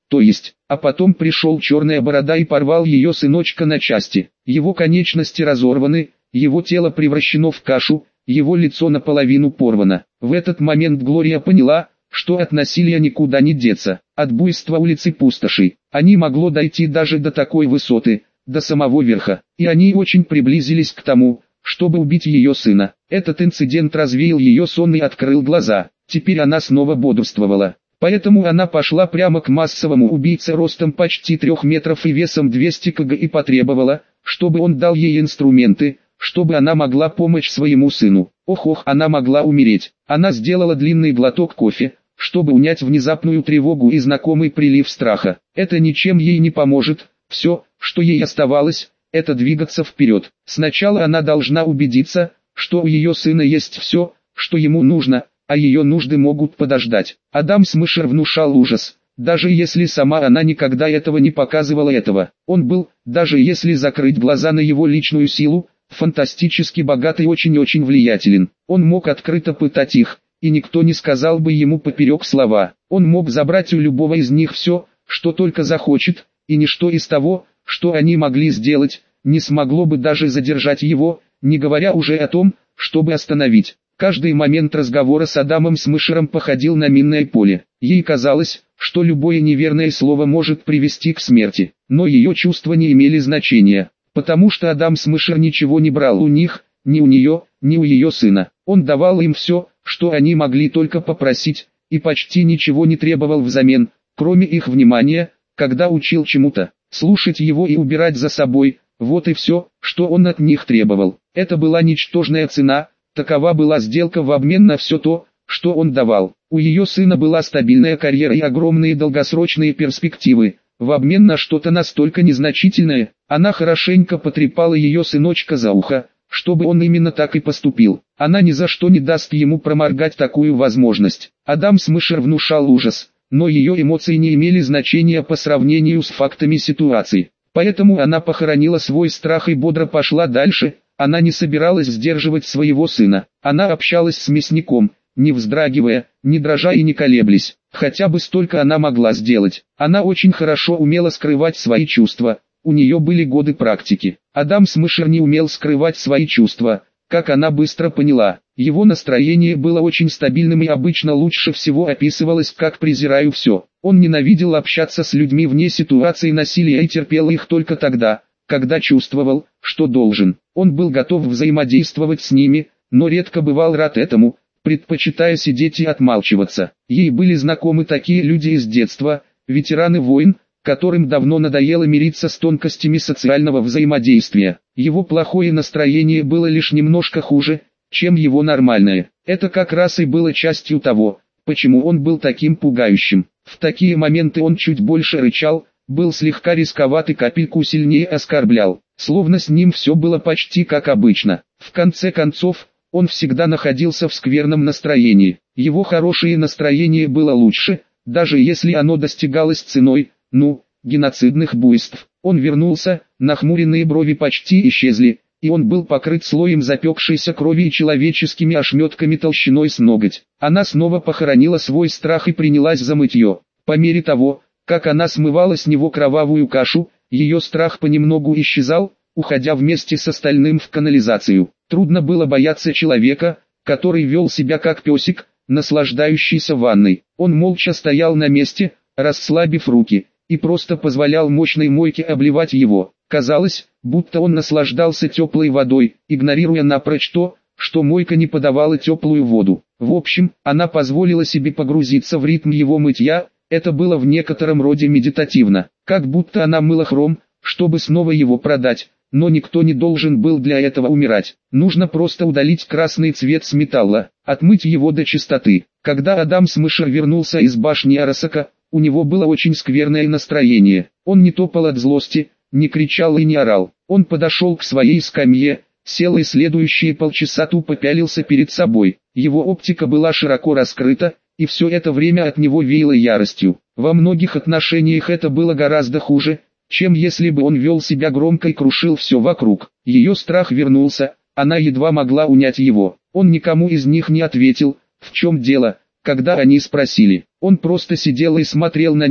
то есть, а потом пришел черная борода и порвал ее сыночка на части. Его конечности разорваны, его тело превращено в кашу, его лицо наполовину порвано. В этот момент Глория поняла, что от насилия никуда не деться, от буйства улицы пустошей. Они могло дойти даже до такой высоты, до самого верха, и они очень приблизились к тому, чтобы убить ее сына. Этот инцидент развеял ее сон и открыл глаза. Теперь она снова бодрствовала. Поэтому она пошла прямо к массовому убийце ростом почти 3 метров и весом 200 кг и потребовала, чтобы он дал ей инструменты, чтобы она могла помочь своему сыну. Ох, она могла умереть. Она сделала длинный глоток кофе, чтобы унять внезапную тревогу и знакомый прилив страха. Это ничем ей не поможет. Все, что ей оставалось, это двигаться вперед. Сначала она должна убедиться, что у ее сына есть все, что ему нужно, а ее нужды могут подождать. Адам Смышер внушал ужас, даже если сама она никогда этого не показывала этого. Он был, даже если закрыть глаза на его личную силу, фантастически богат и очень-очень влиятелен. Он мог открыто пытать их, и никто не сказал бы ему поперек слова. Он мог забрать у любого из них все, что только захочет, и ничто из того, что они могли сделать, не смогло бы даже задержать его, не говоря уже о том, чтобы остановить. Каждый момент разговора с Адамом Смышером походил на минное поле. Ей казалось, что любое неверное слово может привести к смерти, но ее чувства не имели значения, потому что Адам Смышер ничего не брал у них, ни у нее, ни у ее сына. Он давал им все, что они могли только попросить, и почти ничего не требовал взамен, кроме их внимания, когда учил чему-то. Слушать его и убирать за собой, вот и все, что он от них требовал. Это была ничтожная цена, такова была сделка в обмен на все то, что он давал. У ее сына была стабильная карьера и огромные долгосрочные перспективы. В обмен на что-то настолько незначительное, она хорошенько потрепала ее сыночка за ухо, чтобы он именно так и поступил. Она ни за что не даст ему проморгать такую возможность. Адам Смышер внушал ужас, но ее эмоции не имели значения по сравнению с фактами ситуации. Поэтому она похоронила свой страх и бодро пошла дальше. Она не собиралась сдерживать своего сына. Она общалась с мясником, не вздрагивая, не дрожа и не колеблясь. Хотя бы столько она могла сделать. Она очень хорошо умела скрывать свои чувства. У нее были годы практики. Адам Смышер не умел скрывать свои чувства, как она быстро поняла. Его настроение было очень стабильным и обычно лучше всего описывалось как «презираю все». Он ненавидел общаться с людьми вне ситуации насилия и терпел их только тогда, когда чувствовал, что должен. Он был готов взаимодействовать с ними, но редко бывал рад этому, предпочитая сидеть и отмалчиваться. Ей были знакомы такие люди из детства, ветераны войн, которым давно надоело мириться с тонкостями социального взаимодействия. Его плохое настроение было лишь немножко хуже, чем его нормальное. Это как раз и было частью того, почему он был таким пугающим. В такие моменты он чуть больше рычал, был слегка рисковат и капельку сильнее оскорблял, словно с ним все было почти как обычно. В конце концов, он всегда находился в скверном настроении. Его хорошее настроение было лучше, даже если оно достигалось ценой, геноцидных буйств. Он вернулся, нахмуренные брови почти исчезли, и он был покрыт слоем запекшейся крови и человеческими ошметками толщиной с ноготь. Она снова похоронила свой страх и принялась за мытье. По мере того, как она смывала с него кровавую кашу, ее страх понемногу исчезал, уходя вместе с остальным в канализацию. Трудно было бояться человека, который вел себя как песик, наслаждающийся ванной. Он молча стоял на месте, расслабив руки, и просто позволял мощной мойке обливать его. Казалось, будто он наслаждался теплой водой, игнорируя напрочь то, что мойка не подавала теплую воду. В общем, она позволила себе погрузиться в ритм его мытья. Это было в некотором роде медитативно, как будто она мыла хром, чтобы снова его продать, но никто не должен был для этого умирать. Нужно просто удалить красный цвет с металла, отмыть его до чистоты. Когда Адам Смышер вернулся из башни Арасака, у него было очень скверное настроение. Он не топал от злости, не кричал и не орал. Он подошел к своей скамье, сел и следующие полчаса тупо пялился перед собой. Его оптика была широко раскрыта, и все это время от него веяло яростью. Во многих отношениях это было гораздо хуже, чем если бы он вел себя громко и крушил все вокруг. Ее страх вернулся, она едва могла унять его. Он никому из них не ответил, в чем дело, когда они спросили. Он просто сидел и смотрел на них,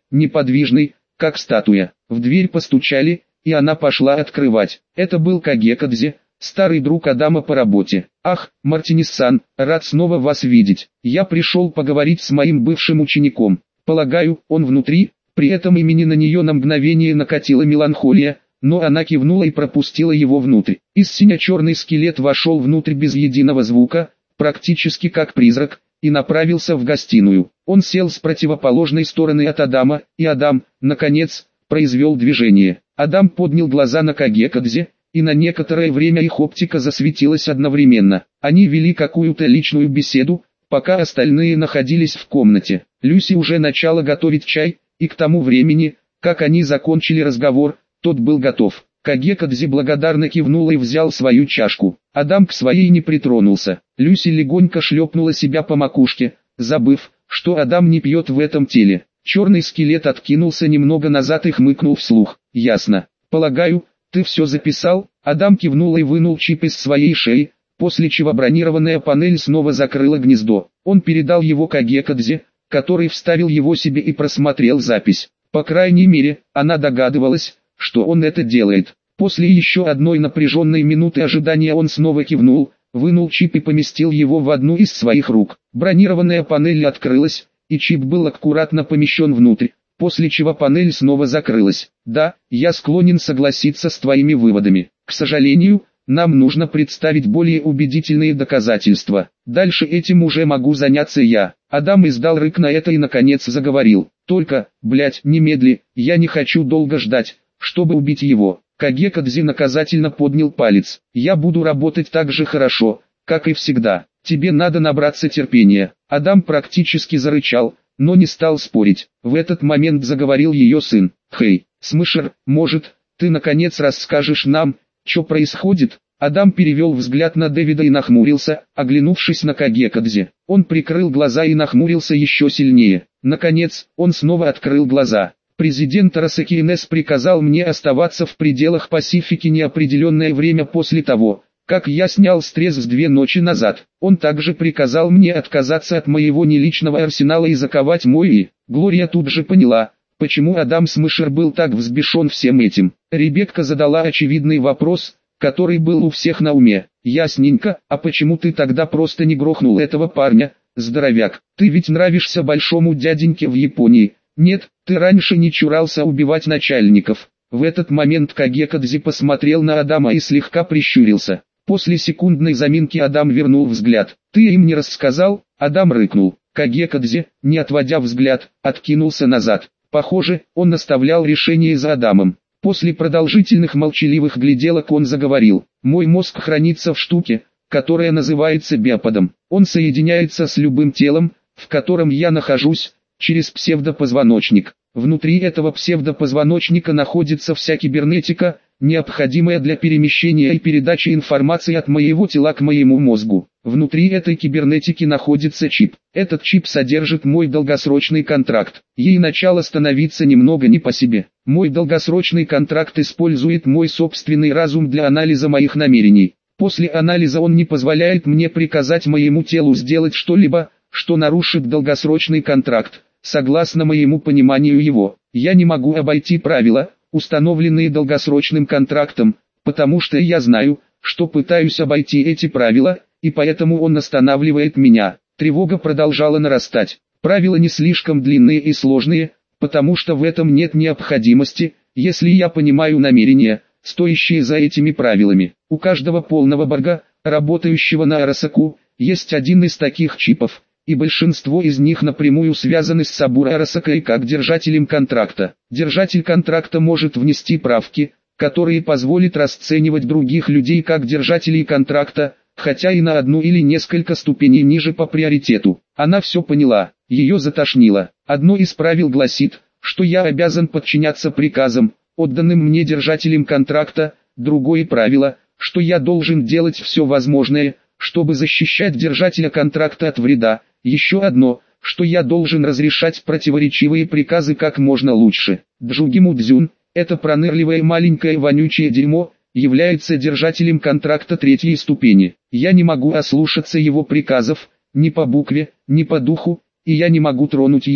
неподвижной, как статуя. В дверь постучали, и она пошла открывать. Это был Кагекадзе, старый друг Адама по работе. «Ах, Мартинес-сан, рад снова вас видеть. Я пришел поговорить с моим бывшим учеником. Полагаю, он внутри». При этом имени на нее на мгновение накатила меланхолия, но она кивнула и пропустила его внутрь. Из сине-черный скелет вошел внутрь без единого звука, практически как призрак, и направился в гостиную. Он сел с противоположной стороны от Адама, и Адам, наконец, произвел движение. Адам поднял глаза на Кагекадзе, и на некоторое время их оптика засветилась одновременно. Они вели какую-то личную беседу, пока остальные находились в комнате. Люси уже начала готовить чай, и к тому времени, как они закончили разговор, тот был готов. Кагекадзе благодарно кивнул и взял свою чашку. Адам к своей не притронулся. Люси легонько шлепнула себя по макушке, забыв, что Адам не пьет в этом теле. Черный скелет откинулся немного назад и хмыкнул вслух. «Ясно. Полагаю, ты все записал?» Адам кивнул и вынул чип из своей шеи, после чего бронированная панель снова закрыла гнездо. Он передал его Кагекадзе, который вставил его себе и просмотрел запись. По крайней мере, она догадывалась, что он это делает. После еще одной напряженной минуты ожидания он снова кивнул, вынул чип и поместил его в одну из своих рук. Бронированная панель открылась, и чип был аккуратно помещен внутрь, после чего панель снова закрылась. «Да, я склонен согласиться с твоими выводами. К сожалению, нам нужно представить более убедительные доказательства. Дальше этим уже могу заняться я». Адам издал рык на это и наконец заговорил. «Только, блять, немедли, я не хочу долго ждать, чтобы убить его». Кагекадзе наказательно поднял палец. «Я буду работать так же хорошо, как и всегда. Тебе надо набраться терпения». Адам практически зарычал, но не стал спорить. В этот момент заговорил ее сын. «Хей, Смышер, может, ты наконец расскажешь нам, что происходит?» Адам перевел взгляд на Дэвида и нахмурился, оглянувшись на Кагекадзе. Он прикрыл глаза и нахмурился еще сильнее. Наконец, он снова открыл глаза. «Президент Арасаки Инес приказал мне оставаться в пределах Пасифики неопределенное время после того, как я снял стресс 2 ночи назад. Он также приказал мне отказаться от моего неличного арсенала и заковать мой и...» Глория тут же поняла, почему Адам Смышер был так взбешен всем этим. Ребекка задала очевидный вопрос, который был у всех на уме. «Ясненько, а почему ты тогда просто не грохнул этого парня, здоровяк? Ты ведь нравишься большому дяденьке в Японии. Нет, ты раньше не чурался убивать начальников». В этот момент Кагекадзе посмотрел на Адама и слегка прищурился. После секундной заминки Адам вернул взгляд. «Ты им не рассказал?» Адам рыкнул. Кагекадзе, не отводя взгляд, откинулся назад. Похоже, он наставлял решение за Адамом. После продолжительных молчаливых гляделок он заговорил. «Мой мозг хранится в штуке, которая называется биоподом. Он соединяется с любым телом, в котором я нахожусь, через псевдопозвоночник. Внутри этого псевдопозвоночника находится вся кибернетика, необходимая для перемещения и передачи информации от моего тела к моему мозгу. Внутри этой кибернетики находится чип. Этот чип содержит мой долгосрочный контракт. Ей начало становиться немного не по себе. Мой долгосрочный контракт использует мой собственный разум для анализа моих намерений. После анализа он не позволяет мне приказать моему телу сделать что-либо, что нарушит долгосрочный контракт. Согласно моему пониманию его, я не могу обойти правила, установленные долгосрочным контрактом, потому что я знаю, что пытаюсь обойти эти правила, и поэтому он останавливает меня. Тревога продолжала нарастать. Правила не слишком длинные и сложные, потому что в этом нет необходимости, если я понимаю намерения, стоящие за этими правилами. У каждого полного борга, работающего на Арасаку, есть один из таких чипов, и большинство из них напрямую связаны с Сабура Арасакой как держателем контракта. Держатель контракта может внести правки, которые позволят расценивать других людей как держателей контракта, хотя и на одну или несколько ступеней ниже по приоритету. Она все поняла, ее затошнило. Одно из правил гласит, что я обязан подчиняться приказам, отданным мне держателем контракта, другое правило, что я должен делать все возможное, чтобы защищать держателя контракта от вреда. Еще одно, что я должен разрешать противоречивые приказы как можно лучше. Джугиму Дзюн, это пронырливое маленькое вонючее дерьмо, является держателем контракта 3-й ступени. Я не могу ослушаться его приказов, ни по букве, ни по духу, и я не могу тронуть его.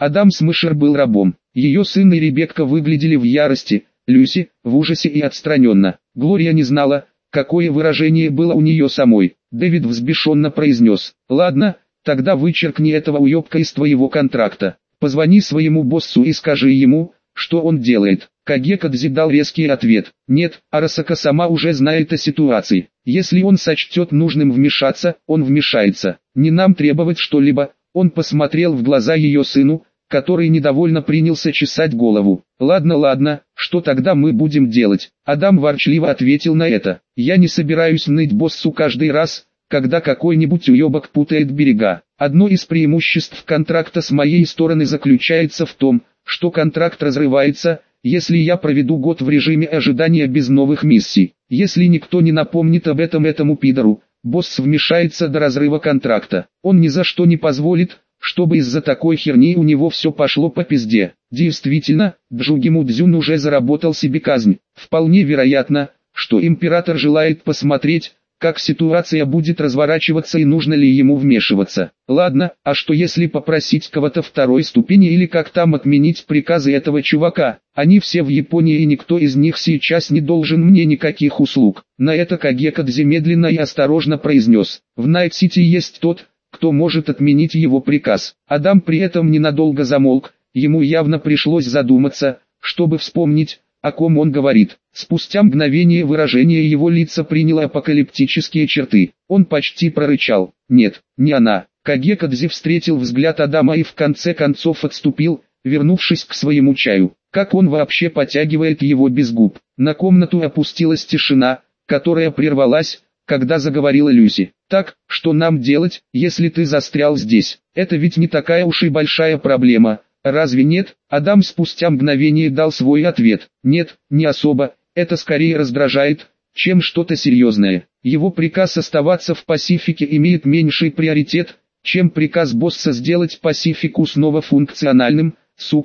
Адам Смышер был рабом. Ее сын и Ребекка выглядели в ярости, Люси в ужасе и отстраненно. Глория не знала, какое выражение было у нее самой. Дэвид взбешенно произнес: «Ладно, тогда вычеркни этого уебка из твоего контракта. Позвони своему боссу и скажи ему, что он делает». Кагекадзе дал резкий ответ: «Нет, Арасака сама уже знает о ситуации. Если он сочтет нужным вмешаться, он вмешается. Не нам требовать что-либо». Он посмотрел в глаза ее сыну, который недовольно принялся чесать голову. «Ладно, что тогда мы будем делать?» Адам ворчливо ответил на это: «Я не собираюсь ныть боссу каждый раз, когда какой-нибудь уебок путает берега. Одно из преимуществ контракта с моей стороны заключается в том, что контракт разрывается, если я проведу год в режиме ожидания без новых миссий. Если никто не напомнит об этом этому пидору, босс вмешается до разрыва контракта. Он ни за что не позволит, чтобы из-за такой херни у него все пошло по пизде». Действительно, Джугиму Дзюн уже заработал себе казнь. Вполне вероятно, что император желает посмотреть, как ситуация будет разворачиваться и нужно ли ему вмешиваться. Ладно, а что если попросить кого-то второй ступени или как там отменить приказы этого чувака? Они все в Японии и никто из них сейчас не должен мне никаких услуг. На это Кагекадзе медленно и осторожно произнес: «В Найт-Сити есть тот, кто может отменить его приказ». Адам при этом ненадолго замолк, ему явно пришлось задуматься, чтобы вспомнить, о ком он говорит. Спустя мгновение выражение его лица приняло апокалиптические черты. Он почти прорычал: «Нет, не она». Кагекадзе встретил взгляд Адама и в конце концов отступил, вернувшись к своему чаю. Как он вообще потягивает его без губ? На комнату опустилась тишина, которая прервалась, когда заговорила Люси. «Так, что нам делать, если ты застрял здесь? Это ведь не такая уж и большая проблема, разве нет?» Адам спустя мгновение дал свой ответ: «Нет, не особо, это скорее раздражает, чем что-то серьезное. Его приказ оставаться в Пасифике имеет меньший приоритет, чем приказ босса сделать Пасифику снова функциональным,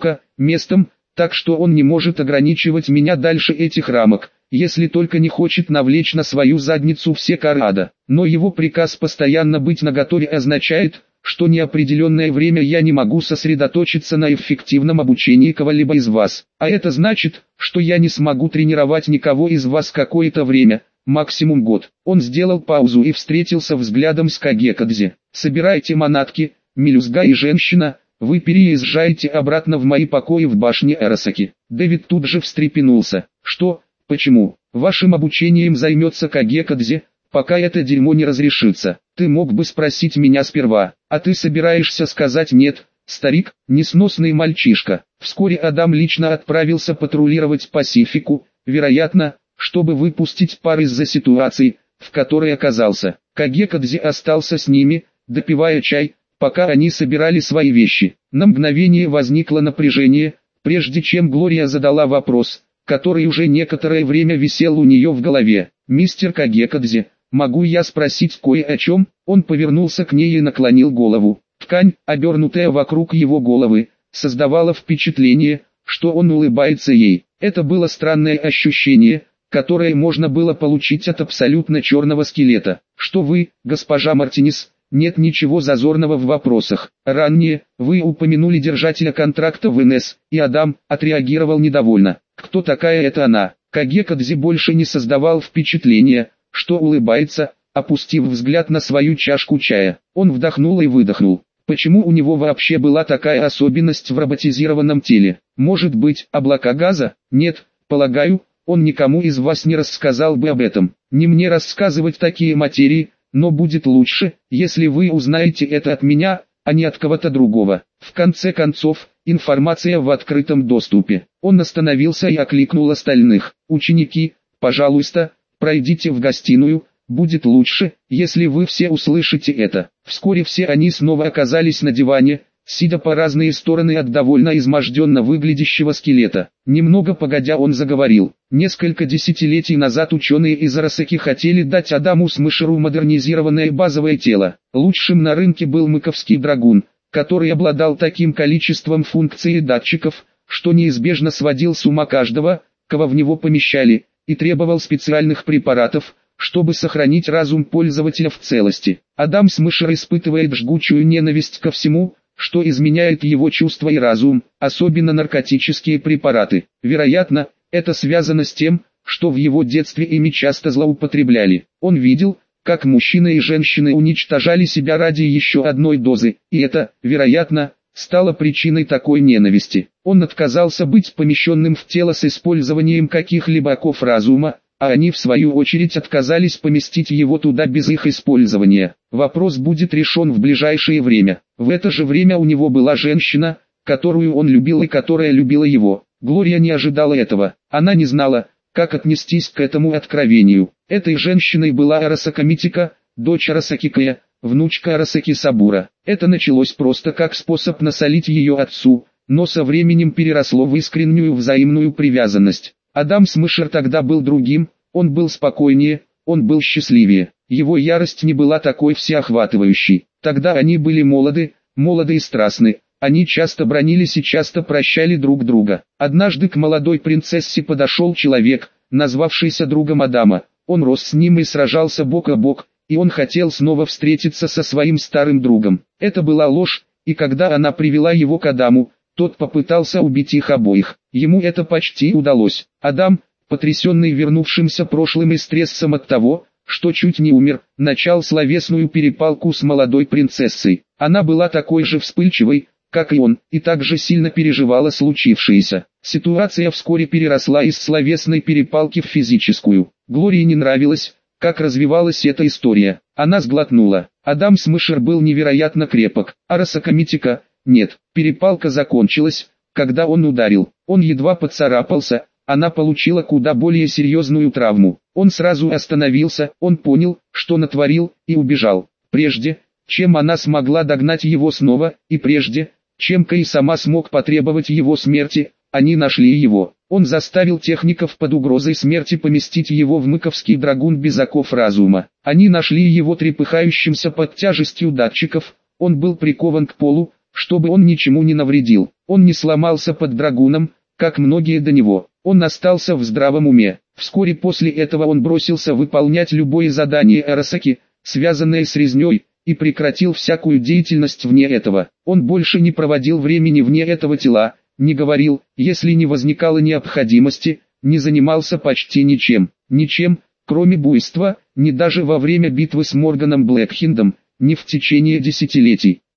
местом, так что он не может ограничивать меня дальше этих рамок, если только не хочет навлечь на свою задницу все карада. Но его приказ постоянно быть наготове означает, что неопределенное время я не могу сосредоточиться на эффективном обучении кого-либо из вас. А это значит, что я не смогу тренировать никого из вас какое-то время, максимум год». Он сделал паузу и встретился взглядом с Кагекадзе. «Собирайте манатки, мелюзга и женщина, вы переезжаете обратно в мои покои в башне Арасаки». Дэвид тут же встрепенулся. «Что? Почему? Вашим обучением займется Кагекадзе, пока это дерьмо не разрешится. Ты мог бы спросить меня сперва, а ты собираешься сказать нет, старик, несносный мальчишка». Вскоре Адам лично отправился патрулировать Пасифику, вероятно, чтобы выпустить пар из-за ситуации, в которой оказался. Кагекадзе остался с ними, допивая чай, пока они собирали свои вещи. На мгновение возникло напряжение, прежде чем Глория задала вопрос, который уже некоторое время висел у нее в голове. «Мистер Кагекадзе, могу я спросить кое о чем?» Он повернулся к ней и наклонил голову. Ткань, обернутая вокруг его головы, создавала впечатление, что он улыбается ей. Это было странное ощущение, которое можно было получить от абсолютно черного скелета. «Что вы, госпожа Мартинес?» «Нет ничего зазорного в вопросах. Ранее, вы упомянули держателя контракта в НС, и Адам отреагировал недовольно. Кто такая эта она?» Кагекадзе больше не создавал впечатления, что улыбается, опустив взгляд на свою чашку чая. Он вдохнул и выдохнул. Почему у него вообще была такая особенность в роботизированном теле? Может быть, облака газа? Нет, полагаю, он никому из вас не рассказал бы об этом. Не мне рассказывать такие материи, но будет лучше, если вы узнаете это от меня, а не от кого-то другого. В конце концов, информация в открытом доступе. Он остановился и окликнул остальных. «Ученики, пожалуйста, пройдите в гостиную, будет лучше, если вы все услышите это». Вскоре все они снова оказались на диване, сидя по разные стороны от довольно изможденно выглядящего скелета. Немного погодя он заговорил. Несколько десятилетий назад ученые из Арасаки хотели дать Адаму Смышеру модернизированное базовое тело. Лучшим на рынке был Мыковский драгун, который обладал таким количеством функций и датчиков, что неизбежно сводил с ума каждого, кого в него помещали, и требовал специальных препаратов, чтобы сохранить разум пользователя в целости. Адам Смышер испытывает жгучую ненависть ко всему, что изменяет его чувства и разум, особенно наркотические препараты. Вероятно, это связано с тем, что в его детстве ими часто злоупотребляли. Он видел, как мужчины и женщины уничтожали себя ради еще одной дозы, и это, вероятно, стало причиной такой ненависти. Он отказался быть помещенным в тело с использованием каких-либо оков разума, а они в свою очередь отказались поместить его туда без их использования. Вопрос будет решен в ближайшее время. В это же время у него была женщина, которую он любил и которая любила его. Глория не ожидала этого. Она не знала, как отнестись к этому откровению. Этой женщиной была Арасака Митика, дочь Арасаки Кая, внучка Арасаки Сабура. Это началось просто как способ насолить ее отцу, но со временем переросло в искреннюю взаимную привязанность. Адам Смышер тогда был другим, он был спокойнее, он был счастливее. Его ярость не была такой всеохватывающей. Тогда они были молоды и страстны. Они часто бранились и часто прощали друг друга. Однажды к молодой принцессе подошел человек, назвавшийся другом Адама. Он рос с ним и сражался бок о бок, и он хотел снова встретиться со своим старым другом. Это была ложь, и когда она привела его к Адаму, тот попытался убить их обоих. Ему это почти удалось. Адам, потрясенный вернувшимся прошлым и стрессом от того, что чуть не умер, начал словесную перепалку с молодой принцессой. Она была такой же вспыльчивой, как и он, и также сильно переживала случившееся. Ситуация вскоре переросла из словесной перепалки в физическую. Глории не нравилось, как развивалась эта история. Она сглотнула. Адам Смышер был невероятно крепок, а Арасака Митика – нет. Перепалка закончилась, когда он ударил. Он едва поцарапался, она получила куда более серьезную травму. Он сразу остановился, он понял, что натворил, и убежал. Прежде, чем она смогла догнать его снова, и прежде, чем Кэй сама смог потребовать его смерти, они нашли его. Он заставил техников под угрозой смерти поместить его в Мыковский драгун без оков разума. Они нашли его трепыхающимся под тяжестью датчиков, он был прикован к полу, чтобы он ничему не навредил. Он не сломался под драгуном, как многие до него. Он остался в здравом уме. Вскоре после этого он бросился выполнять любое задание Арасаки, связанное с резней, и прекратил всякую деятельность вне этого. Он больше не проводил времени вне этого тела, не говорил, если не возникало необходимости, не занимался почти ничем, кроме буйства, ни даже во время битвы с Морганом Блэкхиндом, ни в течение десятилетий.